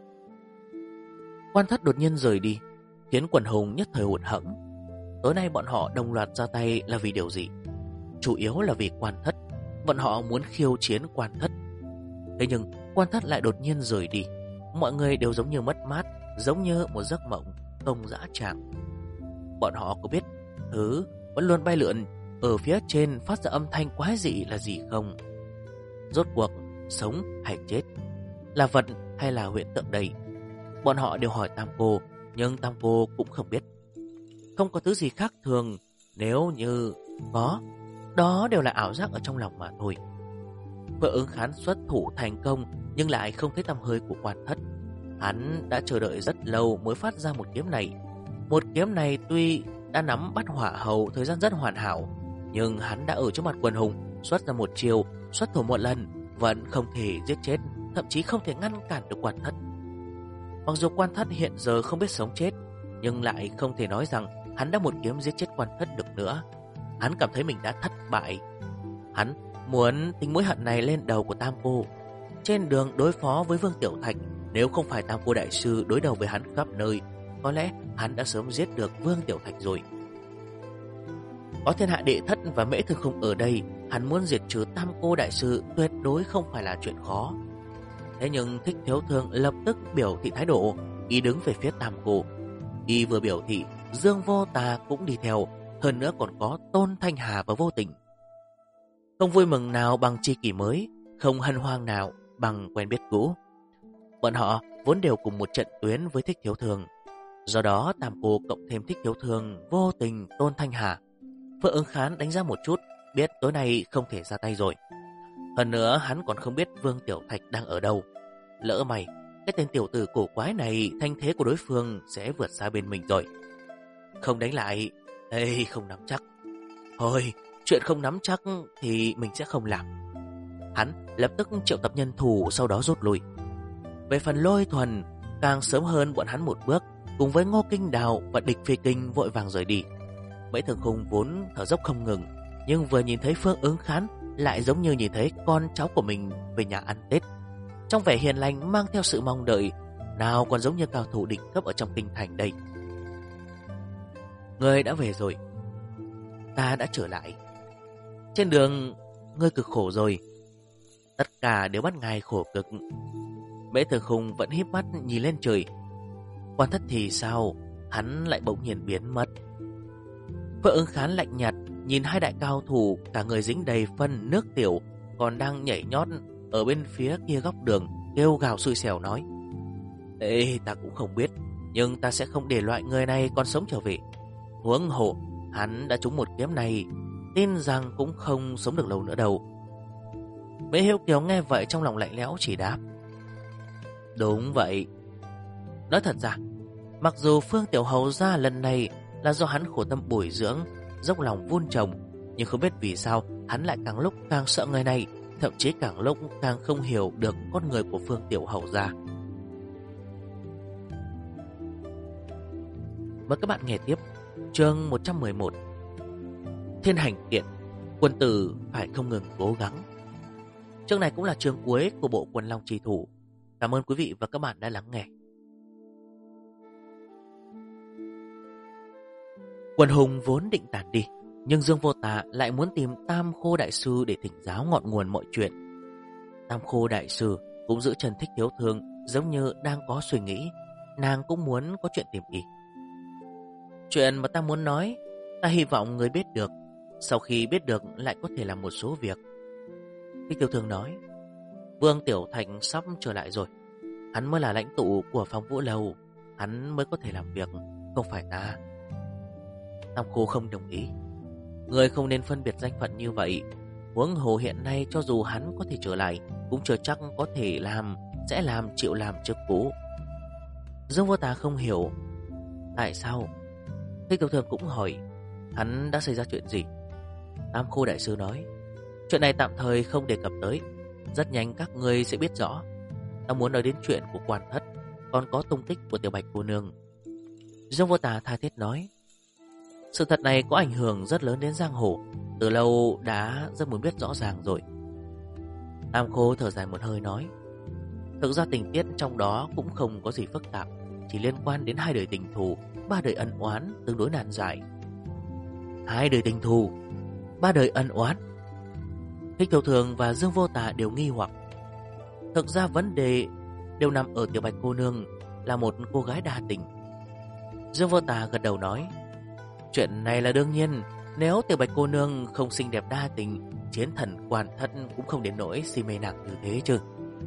Quan Thất đột nhiên rời đi, khiến quần hùng nhất thời hụt hẫng. Tối nay bọn họ đồng loạt ra tay là vì điều gì? Chủ yếu là vì Quan Thất. Bọn họ muốn khiêu chiến Quan Thất. Thế nhưng Quan Thất lại đột nhiên rời đi. Mọi người đều giống như mất mát, giống như một giấc mộng không dã tràng. Bọn họ có biết thứ vẫn luôn bay lượn ở phía trên phát ra âm thanh quái dị là gì không? Rốt cuộc sống hay chết, là vật hay là huyễn tượng đây? Bọn họ đều hỏi Tam cô, nhưng Tam cô cũng không biết. Không có thứ gì khác thường, nếu như có, đó đều là ảo giác ở trong lòng mà thôi. Phương Ứng Khán xuất thủ thành công, nhưng lại không thấy tăm hơi của Quan Thất. Hắn đã chờ đợi rất lâu mới phát ra một kiếm này. Một kiếm này tuy đã nắm bắt hỏa hầu thời gian rất hoàn hảo, nhưng hắn đã ở trước mặt quần hùng xuất ra một chiều, xuất thủ một lần, vẫn không thể giết chết, thậm chí không thể ngăn cản được Quan Thất. Mặc dù Quan Thất hiện giờ không biết sống chết, nhưng lại không thể nói rằng hắn đã một kiếm giết chết Quan Thất được nữa. Hắn cảm thấy mình đã thất bại. Hắn muốn tính mối hận này lên đầu của Tam cô. Trên đường đối phó với Vương Tiểu Thạch, nếu không phải Tam cô đại sư đối đầu với hắn khắp nơi, có lẽ hắn đã sớm giết được Vương Tiểu Thạch rồi. Có Thiên Hạ Đệ Thất và Mễ Thương Khung ở đây, hắn muốn diệt trừ Tam cô đại sư tuyệt đối không phải là chuyện khó. Thế nhưng Thích Thiếu Thương lập tức biểu thị thái độ, ý đứng về phía Tam cô. Y vừa biểu thị Dương Vô Tà cũng đi theo, hơn nữa còn có Tôn Thanh Hà và Vô Tình. Không vui mừng nào bằng tri kỷ mới, không hân hoan nào bằng quen biết cũ. Bọn họ vốn đều cùng một trận tuyến với Thích Thiếu Thường. Do đó Tam cô cộng thêm Thích Thiếu Thường, Vô Tình, Tôn Thanh Hà. Phượng Ứng Khán đánh giá một chút, biết tối nay không thể ra tay rồi. Hơn nữa hắn còn không biết Vương Tiểu Thạch đang ở đâu. Lỡ mày, cái tên tiểu tử cổ quái này, thanh thế của đối phương sẽ vượt xa bên mình rồi. Không đánh lại, không nắm chắc. Thôi, chuyện không nắm chắc thì mình sẽ không làm. Hắn lập tức triệu tập nhân thủ, sau đó rút lui. Về phần Lôi Thuần, càng sớm hơn bọn hắn một bước, cùng với Ngô Kinh Đào và Địch Phi Kinh vội vàng rời đi. Mễ Thường Khung vốn thở dốc không ngừng, nhưng vừa nhìn thấy Phương Ứng Khán lại giống như nhìn thấy con cháu của mình về nhà ăn Tết. Trong vẻ hiền lành mang theo sự mong đợi, nào còn giống như cao thủ đỉnh cấp ở trong kinh thành đây. Ngươi đã về rồi, ta đã trở lại. Trên đường ngươi cực khổ rồi, tất cả đều bắt ngài khổ cực. Mễ Thường Khung vẫn híp mắt nhìn lên trời. Quan Thất thì sao, hắn lại bỗng nhiên biến mất. Phượng Ứng Khán lạnh nhạt nhìn hai đại cao thủ, cả người dính đầy phân nước tiểu, còn đang nhảy nhót ở bên phía kia góc đường, kêu gào xui xẻo nói: Ê, ta cũng không biết, nhưng ta sẽ không để loại người này còn sống trở về. Huống hộ, hắn đã trúng một kiếm này, tin rằng cũng không sống được lâu nữa đâu. Mễ Hiếu Kiều nghe vậy trong lòng lạnh lẽo chỉ đáp: Đúng vậy. Nói thật ra, mặc dù Phương Tiểu Hầu gia lần này là do hắn khổ tâm bồi dưỡng, dốc lòng vun trồng, nhưng không biết vì sao hắn lại càng lúc càng sợ người này, thậm chí càng lúc càng không hiểu được con người của Phương Tiểu Hầu gia. Mời các bạn nghe tiếp chương 111. Thiên hành kiện, quân tử phải không ngừng cố gắng. Chương này cũng là chương cuối của bộ Quần Long Chi Thủ. Cảm ơn quý vị và các bạn đã lắng nghe. Quần hùng vốn định tản đi, nhưng Dương Vô Tà lại muốn tìm Tam Khô Đại Sư để thỉnh giáo ngọn nguồn mọi chuyện. Tam Khô Đại Sư cũng giữ Trần Thích Thiếu Thương, giống như đang có suy nghĩ, nàng cũng muốn có chuyện tìm y. Chuyện mà ta muốn nói, ta hy vọng người biết được, sau khi biết được lại có thể làm một số việc. Thích Thiếu Thương nói: Vương Tiểu Thạch sắp trở lại rồi, hắn mới là lãnh tụ của Phong Vũ Lâu, hắn mới có thể làm việc, không phải ta. Tam Khô không đồng ý: Người không nên phân biệt danh phận như vậy. Huống hồ hiện nay cho dù hắn có thể trở lại, cũng chưa chắc có thể sẽ chịu làm chức cũ. Dương Vô Tà không hiểu tại sao. Thích Tiểu Thương cũng hỏi: Hắn đã xảy ra chuyện gì? Tam Khô Đại Sư nói: Chuyện này tạm thời không đề cập tới, rất nhanh các ngươi sẽ biết rõ. Ta muốn nói đến chuyện của Quan Thất, còn có tung tích của Tiểu Bạch cô nương. Dương Vô Tà tha thiết nói: Sự thật này có ảnh hưởng rất lớn đến giang hồ, từ lâu đã rất muốn biết rõ ràng rồi. Tam Khô thở dài một hơi nói: Thực ra tình tiết trong đó cũng không có gì phức tạp, chỉ liên quan đến 2 đời tình thù, 3 đời ân oán tương đối nan giải. 2 đời tình thù, 3 đời ân oán. Thích Thiếu Thường và Dương Vô Tà đều nghi hoặc. Thực ra vấn đề đều nằm ở Tiểu Bạch cô nương là một cô gái đa tình. Dương Vô Tà gật đầu nói: Chuyện này là đương nhiên, nếu Tiểu Bạch cô nương không xinh đẹp đa tình, chiến thần Quan Thất cũng không đến nỗi si mê nàng như thế chứ.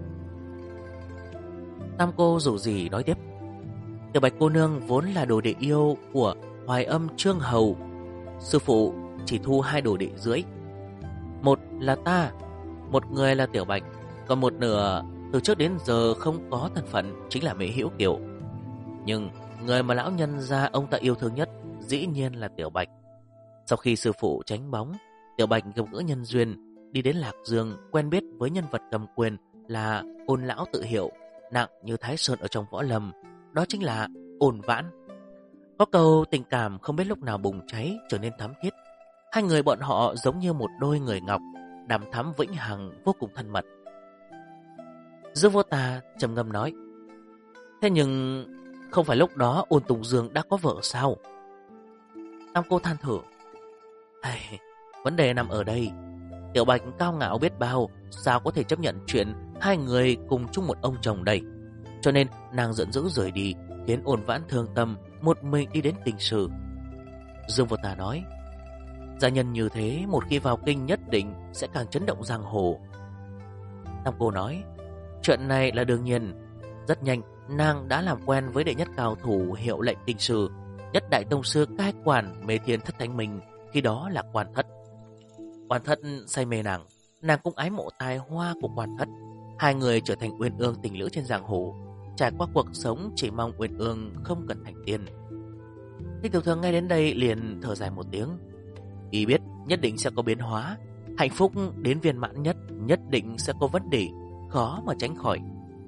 Tam cô dù gì nói tiếp: Tiểu Bạch cô nương vốn là đồ đệ yêu của Hoài Âm Trương Hầu. Sư phụ chỉ thu 2 đồ đệ dưới, một là ta, một người là Tiểu Bạch, còn một nửa từ trước đến giờ không có thân phận, chính là Mễ Hữu Kiều. Nhưng người mà lão nhân gia ông ta yêu thương nhất dĩ nhiên là Tiểu Bạch. Sau khi sư phụ tránh bóng, Tiểu Bạch gặp gỡ nhân duyên, đi đến Lạc Dương, quen biết với nhân vật cầm quyền là Ôn lão tự hiệu, nặng như Thái Sơn ở trong võ lâm, đó chính là Ôn Vãn. Có câu tình cảm không biết lúc nào bùng cháy, trở nên thắm thiết. 2 người bọn họ giống như một đôi người ngọc, đằm thắm vĩnh hằng, vô cùng thân mật. Dương Vô Tà trầm ngâm nói: Thế nhưng không phải lúc đó Ôn Tùng Dương đã có vợ sao? Tam cô than thở: Vấn đề nằm ở đây. Tiểu Bạch cao ngạo biết bao, sao có thể chấp nhận chuyện 2 người cùng chung một ông chồng đây? Cho nên nàng giận dữ rời đi, khiến Ôn Vãn thương tâm một mình đi đến kinh sư. Dương Vô Tà nói, gia nhân như thế một khi vào kinh nhất định sẽ càng chấn động giang hồ. Tam Cô nói, chuyện này là đương nhiên. Rất nhanh, nàng đã làm quen với đệ nhất cao thủ hiệu lệnh kinh sư, nhất đại tông sư cai quản Mê Thiên Thất Thánh Minh, khi đó là Quan Thất. Quan Thất say mê nàng cũng ái mộ tài hoa của Quan Thất. Hai người trở thành uyên ương tình lữ trên giang hồ, trải qua cuộc sống chỉ mong uyên ương không cần thành tiên. Thích Tiểu Thương nghe đến đây liền thở dài một tiếng. Y biết nhất định sẽ có biến hóa, hạnh phúc đến viên mãn nhất định sẽ có vấn đề, khó mà tránh khỏi.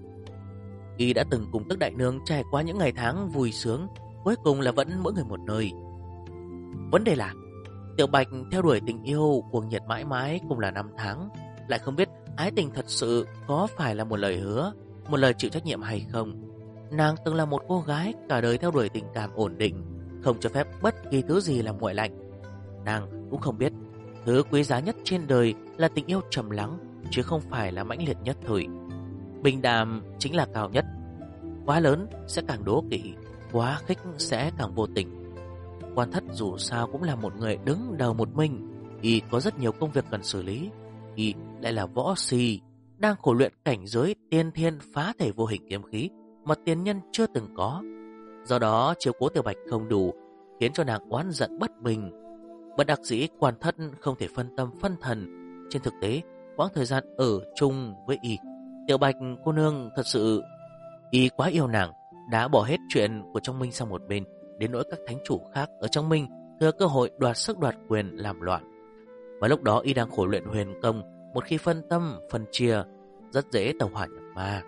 Y đã từng cùng Tức Đại Nương trải qua những ngày tháng vui sướng, cuối cùng là vẫn mỗi người một nơi. Vấn đề là Tiểu Bạch theo đuổi tình yêu cuồng nhiệt mãi mãi cùng là 5 tháng, lại không biết ái tình thật sự có phải là một lời hứa, một lời chịu trách nhiệm hay không. Nàng từng là một cô gái cả đời theo đuổi tình cảm ổn định, không cho phép bất kỳ thứ gì làm nguội lạnh. Nàng cũng không biết thứ quý giá nhất trên đời là tình yêu trầm lắng, chứ không phải là mãnh liệt nhất thời. Bình đạm chính là cao nhất. Quá lớn sẽ càng đố kỵ, quá khích sẽ càng vô tình. Quan Thất dù sao cũng là một người đứng đầu một mình, y có rất nhiều công việc cần xử lý. Y lại là võ si, đang khổ luyện cảnh giới tiên thiên phá thể vô hình kiếm khí mà tiền nhân chưa từng có. Do đó chiếu cố Tiểu Bạch không đủ, khiến cho nàng oán giận bất bình. Bất đắc dĩ, Quan Thất không thể phân tâm phân thần. Trên thực tế, quãng thời gian ở chung với y, Tiểu Bạch cô nương thật sự y quá yêu nàng, đã bỏ hết chuyện của trong Minh sang một bên, đến nỗi các thánh chủ khác ở trong Minh thừa cơ hội đoạt sức đoạt quyền làm loạn. Và lúc đó y đang khổ luyện huyền công, một khi phân tâm phân chia rất dễ tẩu hỏa nhập ma.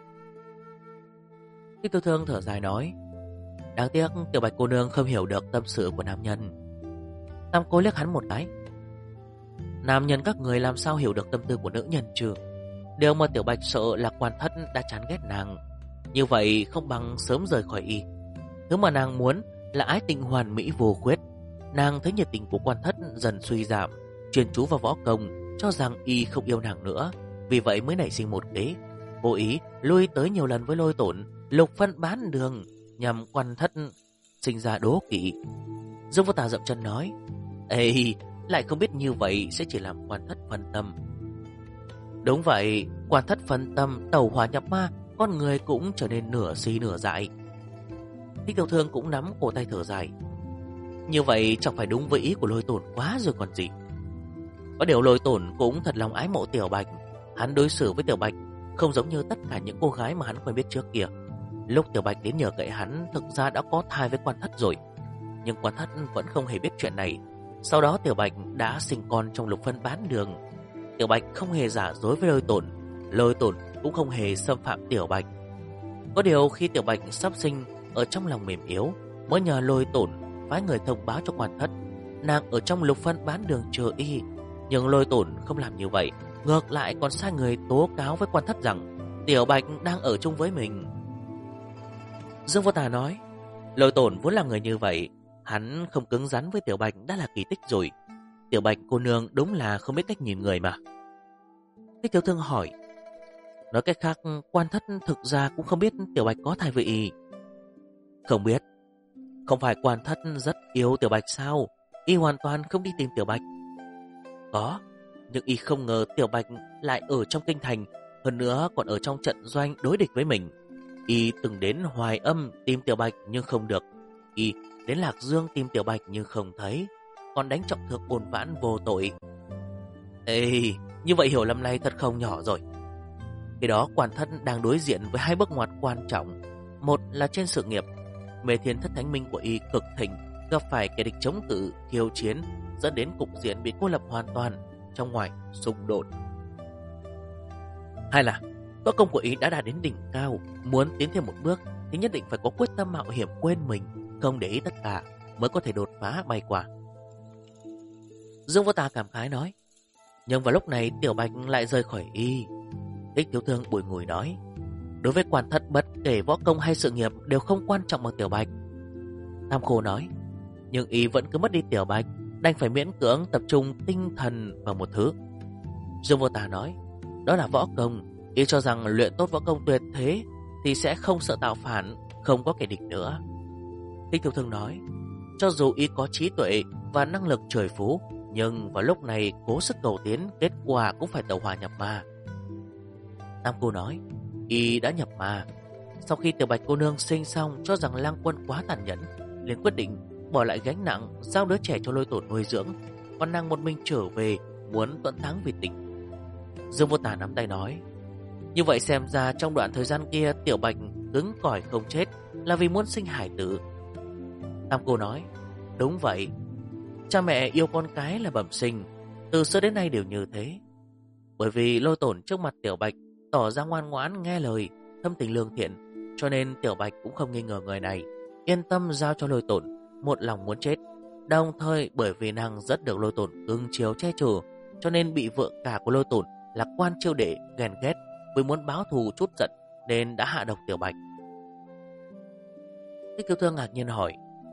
Khi Tư Thương thở dài nói, đáng tiếc Tiểu Bạch cô nương không hiểu được tâm sự của nam nhân. Tam Cô liếc hắn một cái, nam nhân các người làm sao hiểu được tâm tư của nữ nhân chứ? Điều mà Tiểu Bạch sợ là Quan Thất đã chán ghét nàng, như vậy không bằng sớm rời khỏi y. Thứ mà nàng muốn là ái tình hoàn mỹ vô khuyết. Nàng thấy nhiệt tình của Quan Thất dần suy giảm, chuyên chú vào võ công, cho rằng y không yêu nàng nữa. Vì vậy mới nảy sinh một kế, vô ý lui tới nhiều lần với Lôi Tổn, lục phân bán đường, nhằm Quan Thất sinh ra đố kỵ. Dương Vô Tà dậm chân nói, ê, lại không biết như vậy sẽ chỉ làm Quan Thất phân tâm. Đúng vậy, Quan Thất phân tâm, tẩu hỏa nhập ma, con người cũng trở nên nửa si nửa dại. Thích Tiểu Thương cũng nắm cổ tay thở dài. Như vậy chẳng phải đúng với ý của Lôi Tổn quá rồi còn gì. Có điều Lôi Tổn cũng thật lòng ái mộ Tiểu Bạch. Hắn đối xử với Tiểu Bạch không giống như tất cả những cô gái mà hắn quen biết trước kia. Lúc Tiểu Bạch đến nhờ cậy hắn, thực ra đã có thai với Quan Thất rồi. Nhưng Quan Thất vẫn không hề biết chuyện này. Sau đó Tiểu Bạch đã sinh con trong lục phân bán đường. Tiểu Bạch không hề giả dối với Lôi Tổn cũng không hề xâm phạm Tiểu Bạch. Có điều khi Tiểu Bạch sắp sinh, ở trong lòng mềm yếu, mới nhờ Lôi Tổn phái người thông báo cho Quan Thất. Nàng ở trong lục phân bán đường chờ y, nhưng Lôi Tổn không làm như vậy, ngược lại còn sai người tố cáo với Quan Thất rằng Tiểu Bạch đang ở chung với mình. Dương Vô Tà nói, Lôi Tổn vốn là người như vậy, hắn không cứng rắn với Tiểu Bạch đã là kỳ tích rồi. Tiểu Bạch cô nương đúng là không biết cách nhìn người mà. Thích Tiểu Thương hỏi, nói cách khác, Quan Thất thực ra cũng không biết Tiểu Bạch có thai với y. Không biết. Không phải Quan Thất rất yêu Tiểu Bạch sao? Y hoàn toàn không đi tìm Tiểu Bạch. Có, nhưng y không ngờ Tiểu Bạch lại ở trong kinh thành, hơn nữa còn ở trong trận doanh đối địch với mình. Y từng đến Hoài Âm tìm Tiểu Bạch nhưng không được. Y đến Lạc Dương tìm Tiểu Bạch nhưng không thấy, còn đánh trọng thương Ôn Vãn vô tội. Ê, như vậy hiểu lầm này thật không nhỏ rồi. Khi đó Quan Thất đang đối diện với hai bước ngoặt quan trọng. Một là trên sự nghiệp, Mê Thiên Thất Thánh Minh của y cực thịnh, gặp phải kẻ địch chống cự, khiêu chiến, dẫn đến cục diện bị cô lập hoàn toàn, trong ngoài xung đột. Hai là võ công của y đã đạt đến đỉnh cao, muốn tiến thêm một bước thì nhất định phải có quyết tâm mạo hiểm quên mình, không để ý tất cả, mới có thể đột phá bay qua. Dương Vô Tà cảm khái nói, nhưng vào lúc này Tiểu Bạch lại rời khỏi y. Thích Tiểu Thương bùi ngùi nói, đối với Quan Thất bất kể võ công hay sự nghiệp đều không quan trọng bằng Tiểu Bạch. Tam Khô nói, nhưng y vẫn cứ mất đi Tiểu Bạch, đành phải miễn cưỡng tập trung tinh thần vào một thứ. Dương Vô Tà nói, đó là võ công. Y cho rằng luyện tốt võ công tuyệt thế thì sẽ không sợ tạo phản, không có kẻ địch nữa. Thích Tiểu Thương nói, cho dù y có trí tuệ và năng lực trời phú, nhưng vào lúc này cố sức cầu tiến, kết quả cũng phải tẩu hỏa nhập ma. Tam cô nói, y đã nhập ma. Sau khi Tiểu Bạch cô nương sinh xong cho rằng Lang Quân quá tàn nhẫn, liền quyết định bỏ lại gánh nặng, giao đứa trẻ cho Lôi Tổn nuôi dưỡng, còn nàng một mình trở về muốn tuẫn thắng vì tình. Dương Vô Tà nắm tay nói, như vậy xem ra trong đoạn thời gian kia Tiểu Bạch cứng cỏi không chết là vì muốn sinh hải tử. Tam cô nói, đúng vậy, cha mẹ yêu con cái là bẩm sinh, từ xưa đến nay đều như thế. Bởi vì Lôi Tổn trước mặt Tiểu Bạch tỏ ra ngoan ngoãn nghe lời, thâm tình lương thiện, cho nên Tiểu Bạch cũng không nghi ngờ người này, yên tâm giao cho Lôi Tổn, một lòng muốn chết. Đồng thời bởi vì nàng rất được Lôi Tổn cưng chiều che chở, cho nên bị vợ cả của Lôi Tổn là Quan Chiêu Đệ ghen ghét, vì muốn báo thù chút giận nên đã hạ độc Tiểu Bạch. Thích Tiểu Thương ngạc nhiên hỏi,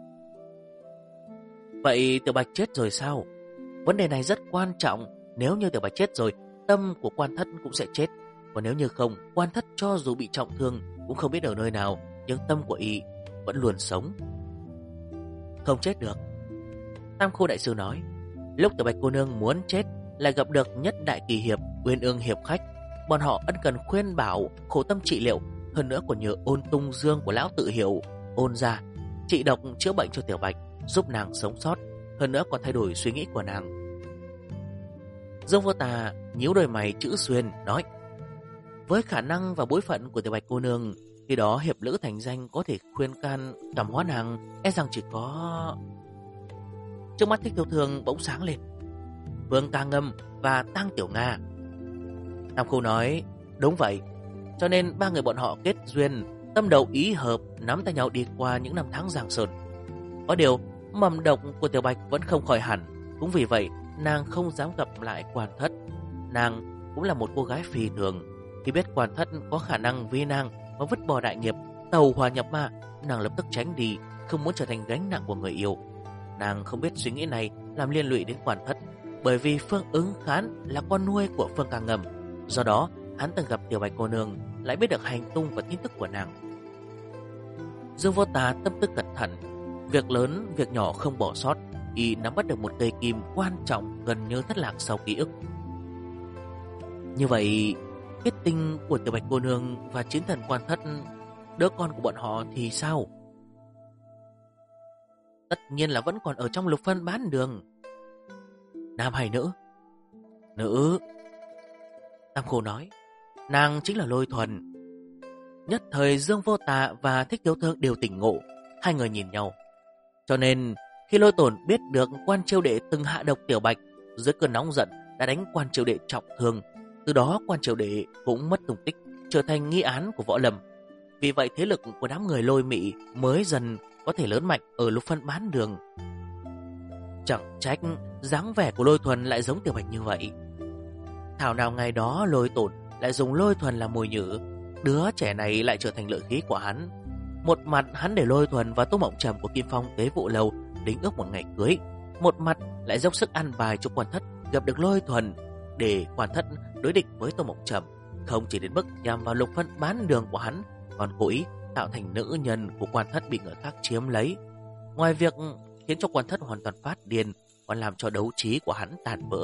vậy Tiểu Bạch chết rồi sao? Vấn đề này rất quan trọng. Nếu như Tiểu Bạch chết rồi, tâm của Quan Thất cũng sẽ chết. Còn nếu như không, Quan Thất cho dù bị trọng thương cũng không biết ở nơi nào, nhưng tâm của y vẫn luôn sống. Không chết được. Tam Khô đại sư nói, lúc Tiểu Bạch cô nương muốn chết lại gặp được Nhất Đại Kỳ Hiệp, Uyên Ương Hiệp Khách. Bọn họ ân cần khuyên bảo, khổ tâm trị liệu, hơn nữa còn nhờ Ôn Tung Dương của lão tự hiểu, Ôn gia trị độc chữa bệnh cho Tiểu Bạch, giúp nàng sống sót, hơn nữa còn thay đổi suy nghĩ của nàng. Dương Vô Tà nhíu đôi mày chữ xuyên nói, với khả năng và bối phận của Tiểu Bạch cô nương, khi đó hiệp lữ thành danh có thể khuyên can cảm hóa nàng, e rằng chỉ có... Trước mắt Thích Tiểu Thương bỗng sáng lên, Vương Ca Ngâm và Tang Tiểu Nga. Tam Khô nói, đúng vậy, cho nên ba người bọn họ kết duyên, tâm đầu ý hợp, nắm tay nhau đi qua những năm tháng giang sơn. Có điều mầm độc của Tiểu Bạch vẫn không khỏi hẳn, cũng vì vậy nàng không dám gặp lại Quan Thất. Nàng cũng là một cô gái phi thường, khi biết Quan Thất có khả năng vì nàng mà vứt bỏ đại nghiệp, tàu hỏa nhập ma, nàng lập tức tránh đi, không muốn trở thành gánh nặng của người yêu. Nàng không biết suy nghĩ này làm liên lụy đến Quan Thất, bởi vì Phương Ứng Khán là con nuôi của Phương Ca Ngầm, do đó hắn từng gặp Tiểu Bạch cô nương, lại biết được hành tung và tin tức của nàng. Dương Vô Tà tâm tư cẩn thận, việc lớn việc nhỏ không bỏ sót, y nắm bắt được một cây kim quan trọng gần như thất lạc sau ký ức. Như vậy, kết tinh của Tiểu Bạch cô nương và chiến thần Quan Thất, đứa con của bọn họ thì sao? Tất nhiên là vẫn còn ở trong lục phân bán đường. Nam hay nữ? Nữ. Tam Khô nói, nàng chính là Lôi Thuần. Nhất thời Dương Vô Tà và Thích Tiểu Thương đều tỉnh ngộ, hai người nhìn nhau. Cho nên khi Lôi Tổn biết được Quan Chiêu Đệ từng hạ độc Tiểu Bạch, dưới cơn nóng giận đã đánh Quan Chiêu Đệ trọng thương. Từ đó Quan Chiêu Đệ cũng mất tung tích, trở thành nghi án của võ lâm. Vì vậy thế lực của đám người Lôi Mị mới dần có thể lớn mạnh ở lục phân bán đường. Chẳng trách dáng vẻ của Lôi Thuần lại giống Tiểu Bạch như vậy. Thảo nào ngày đó Lôi Tổn lại dùng Lôi Thuần làm mồi nhử, đứa trẻ này lại trở thành lợi khí của hắn. Một mặt hắn để Lôi Thuần và Tô Mộng Trầm của Kim Phong Tế Vụ Lâu đính ước một ngày cưới, một mặt lại dốc sức ăn bài cho Quan Thất gặp được Lôi Thuần, để Quan Thất đối địch với Tô Mộng Trầm. Không chỉ đến mức nhằm vào lục phân bán đường của hắn, còn cố ý tạo thành nữ nhân của Quan Thất bị người khác chiếm lấy. Ngoài việc khiến cho Quan Thất hoàn toàn phát điên, còn làm cho đấu trí của hắn tàn vỡ.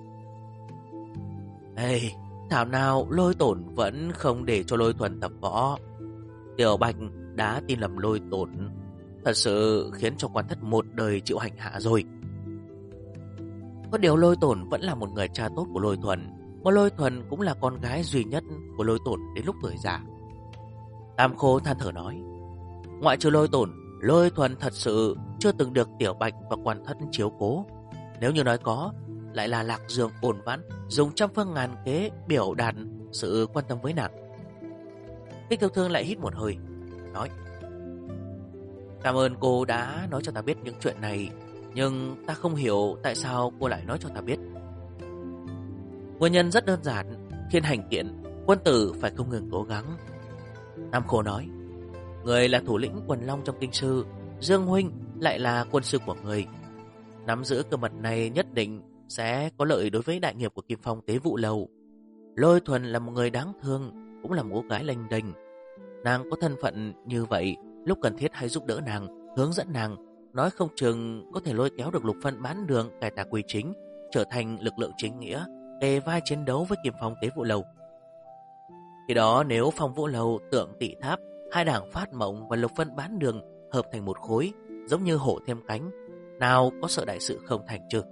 Thảo nào Lôi Tổn vẫn không để cho Lôi Thuần tập võ. Tiểu Bạch đã tin lầm Lôi Tổn, thật sự khiến cho Quan Thất một đời chịu hành hạ rồi. Có điều Lôi Tổn vẫn là một người cha tốt của Lôi Thuần, mà Lôi Thuần cũng là con gái duy nhất của Lôi Tổn đến lúc tuổi già. Tam Khô than thở nói, ngoại trừ Lôi Tổn, Lôi Thuần thật sự chưa từng được Tiểu Bạch và Quan Thất chiếu cố. Nếu như nói có, lại là Lạc Dương ổn vãn dùng trăm phương ngàn kế biểu đạt sự quan tâm với nàng. Thích Tiểu Thương lại hít một hơi, nói, cảm ơn cô đã nói cho ta biết những chuyện này, nhưng ta không hiểu tại sao cô lại nói cho ta biết. Nguyên nhân rất đơn giản, Thiên Hành Kiện, quân tử phải không ngừng cố gắng. Tam Khô nói, người là thủ lĩnh quần long trong kinh sư, Dương huynh lại là quân sư của người. Nắm giữ cơ mật này nhất định sẽ có lợi đối với đại nghiệp của Kim Phong Tế Vụ Lâu. Lôi Thuần là một người đáng thương, cũng là một cô gái lênh đênh. Nàng có thân phận như vậy, lúc cần thiết hãy giúp đỡ nàng, hướng dẫn nàng, nói không chừng có thể lôi kéo được Lục Phân bán đường cải tà quy chính, trở thành lực lượng chính nghĩa, kề vai chiến đấu với Kim Phong Tế Vũ Lầu. Khi đó nếu Phong Vũ Lầu, Tượng Tị Tháp, hai đảng Phát Mộng và Lục Phân bán đường hợp thành một khối, giống như hổ thêm cánh, nào có sợ đại sự không thành chứ?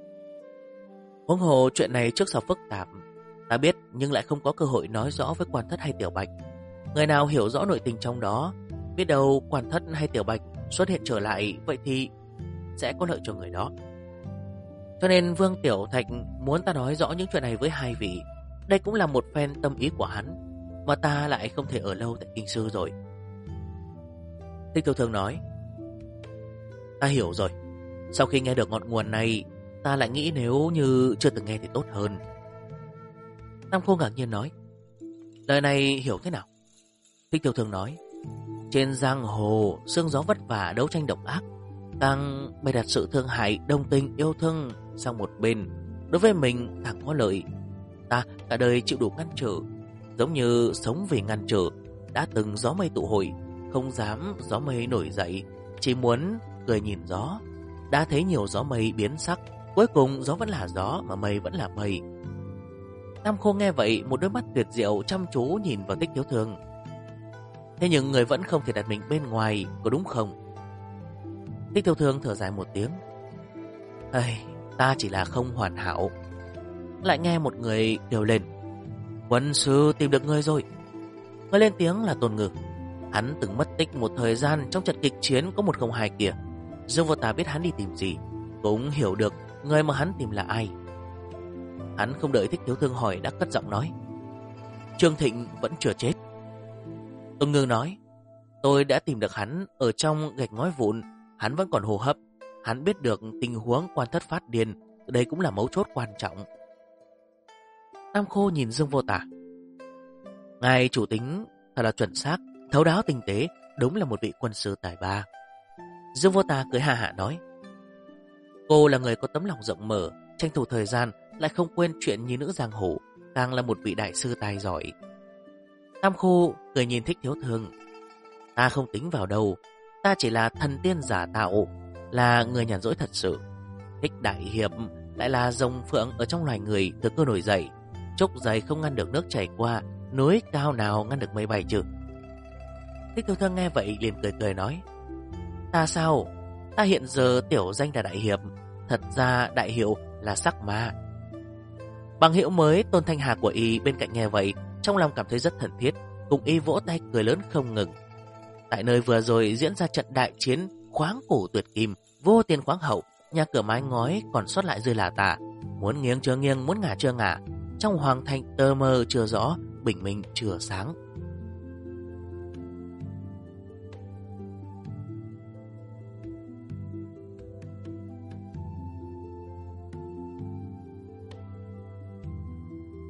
Huống hồ chuyện này trước sau phức tạp, ta biết nhưng lại không có cơ hội nói rõ với Quan Thất hay Tiểu Bạch. Người nào hiểu rõ nội tình trong đó, biết đâu Quan Thất hay Tiểu Bạch xuất hiện trở lại, vậy thì sẽ có lợi cho người đó. Cho nên Vương Tiểu Thạch muốn ta nói rõ những chuyện này với hai vị. Đây cũng là một phen tâm ý của hắn, mà ta lại không thể ở lâu tại Kinh Sư rồi. Thích Tiểu Thương nói, ta hiểu rồi. Sau khi nghe được ngọn nguồn này, ta lại nghĩ nếu như chưa từng nghe thì tốt hơn. Tam Khô ngạc nhiên nói, lời này hiểu thế nào? Thích Tiểu Thương nói, trên giang hồ sương gió vất vả, đấu tranh độc ác, càng bày đặt sự thương hại, đồng tình, yêu thương sang một bên, đối với mình càng có lợi. Ta cả đời chịu đủ ngăn trở, giống như sống vì ngăn trở, đã từng gió mây tụ hội, không dám gió mây nổi dậy, chỉ muốn cười nhìn gió. Đã thấy nhiều gió mây biến sắc, cuối cùng gió vẫn là gió mà mây vẫn là mây. Tam Khô nghe vậy, một đôi mắt tuyệt diệu chăm chú nhìn vào Thích Thiếu Thương. Thế nhưng người vẫn không thể đặt mình bên ngoài, có đúng không? Thích Thiếu Thương thở dài một tiếng, ta chỉ là không hoàn hảo. Lại nghe một người kêu lên, quân sư tìm được người rồi. Người lên tiếng là Tôn Ngư. Hắn từng mất tích một thời gian trong trận kịch chiến có 102 kia. Dương Vô Tà biết hắn đi tìm gì, cũng hiểu được người mà hắn tìm là ai. Hắn không đợi Thích Thiếu Thương hỏi đã cất giọng nói, Trương Thịnh vẫn chưa chết. Tôn Ngư nói, tôi đã tìm được hắn ở trong gạch ngói vụn. Hắn vẫn còn hô hấp. Hắn biết được tình huống Quan Thất phát điên, đây cũng là mấu chốt quan trọng. Tam Khô nhìn Dương Vô Tà, ngài chủ tính thật là chuẩn xác, thấu đáo tinh tế, đúng là một vị quân sư tài ba. Dương Vô Tà cười ha hả nói, cô là người có tấm lòng rộng mở, tranh thủ thời gian, lại không quên chuyện nhi nữ giang hồ, càng là một vị đại sư tài giỏi. Tam Khô cười nhìn Thích Thiếu Thương, ta không tính vào đâu, ta chỉ là thần tiên giả tạo, là người nhàn rỗi thật sự. Thích đại hiệp lại là rồng phượng ở trong loài người, từ cơ nổi dậy, trúc dày không ngăn được nước chảy qua, núi cao nào ngăn được mây bay chứ? Thích Thiếu Thương nghe vậy liền cười cười nói, ta sao? Ta hiện giờ tiểu danh là đại hiệp, thật ra đại hiệu là sắc ma. Bằng hữu mới Tôn Thanh Hà của y bên cạnh nghe vậy, trong lòng cảm thấy rất thân thiết, cùng y vỗ tay cười lớn không ngừng. Tại nơi vừa rồi diễn ra trận đại chiến khoáng cổ tuyệt kim, vô tiền khoáng hậu, nhà cửa mái ngói còn sót lại rơi lả tả, muốn nghiêng chưa nghiêng, muốn ngả chưa ngả, trong hoàng thành tơ mơ chưa rõ, bình minh chưa sáng.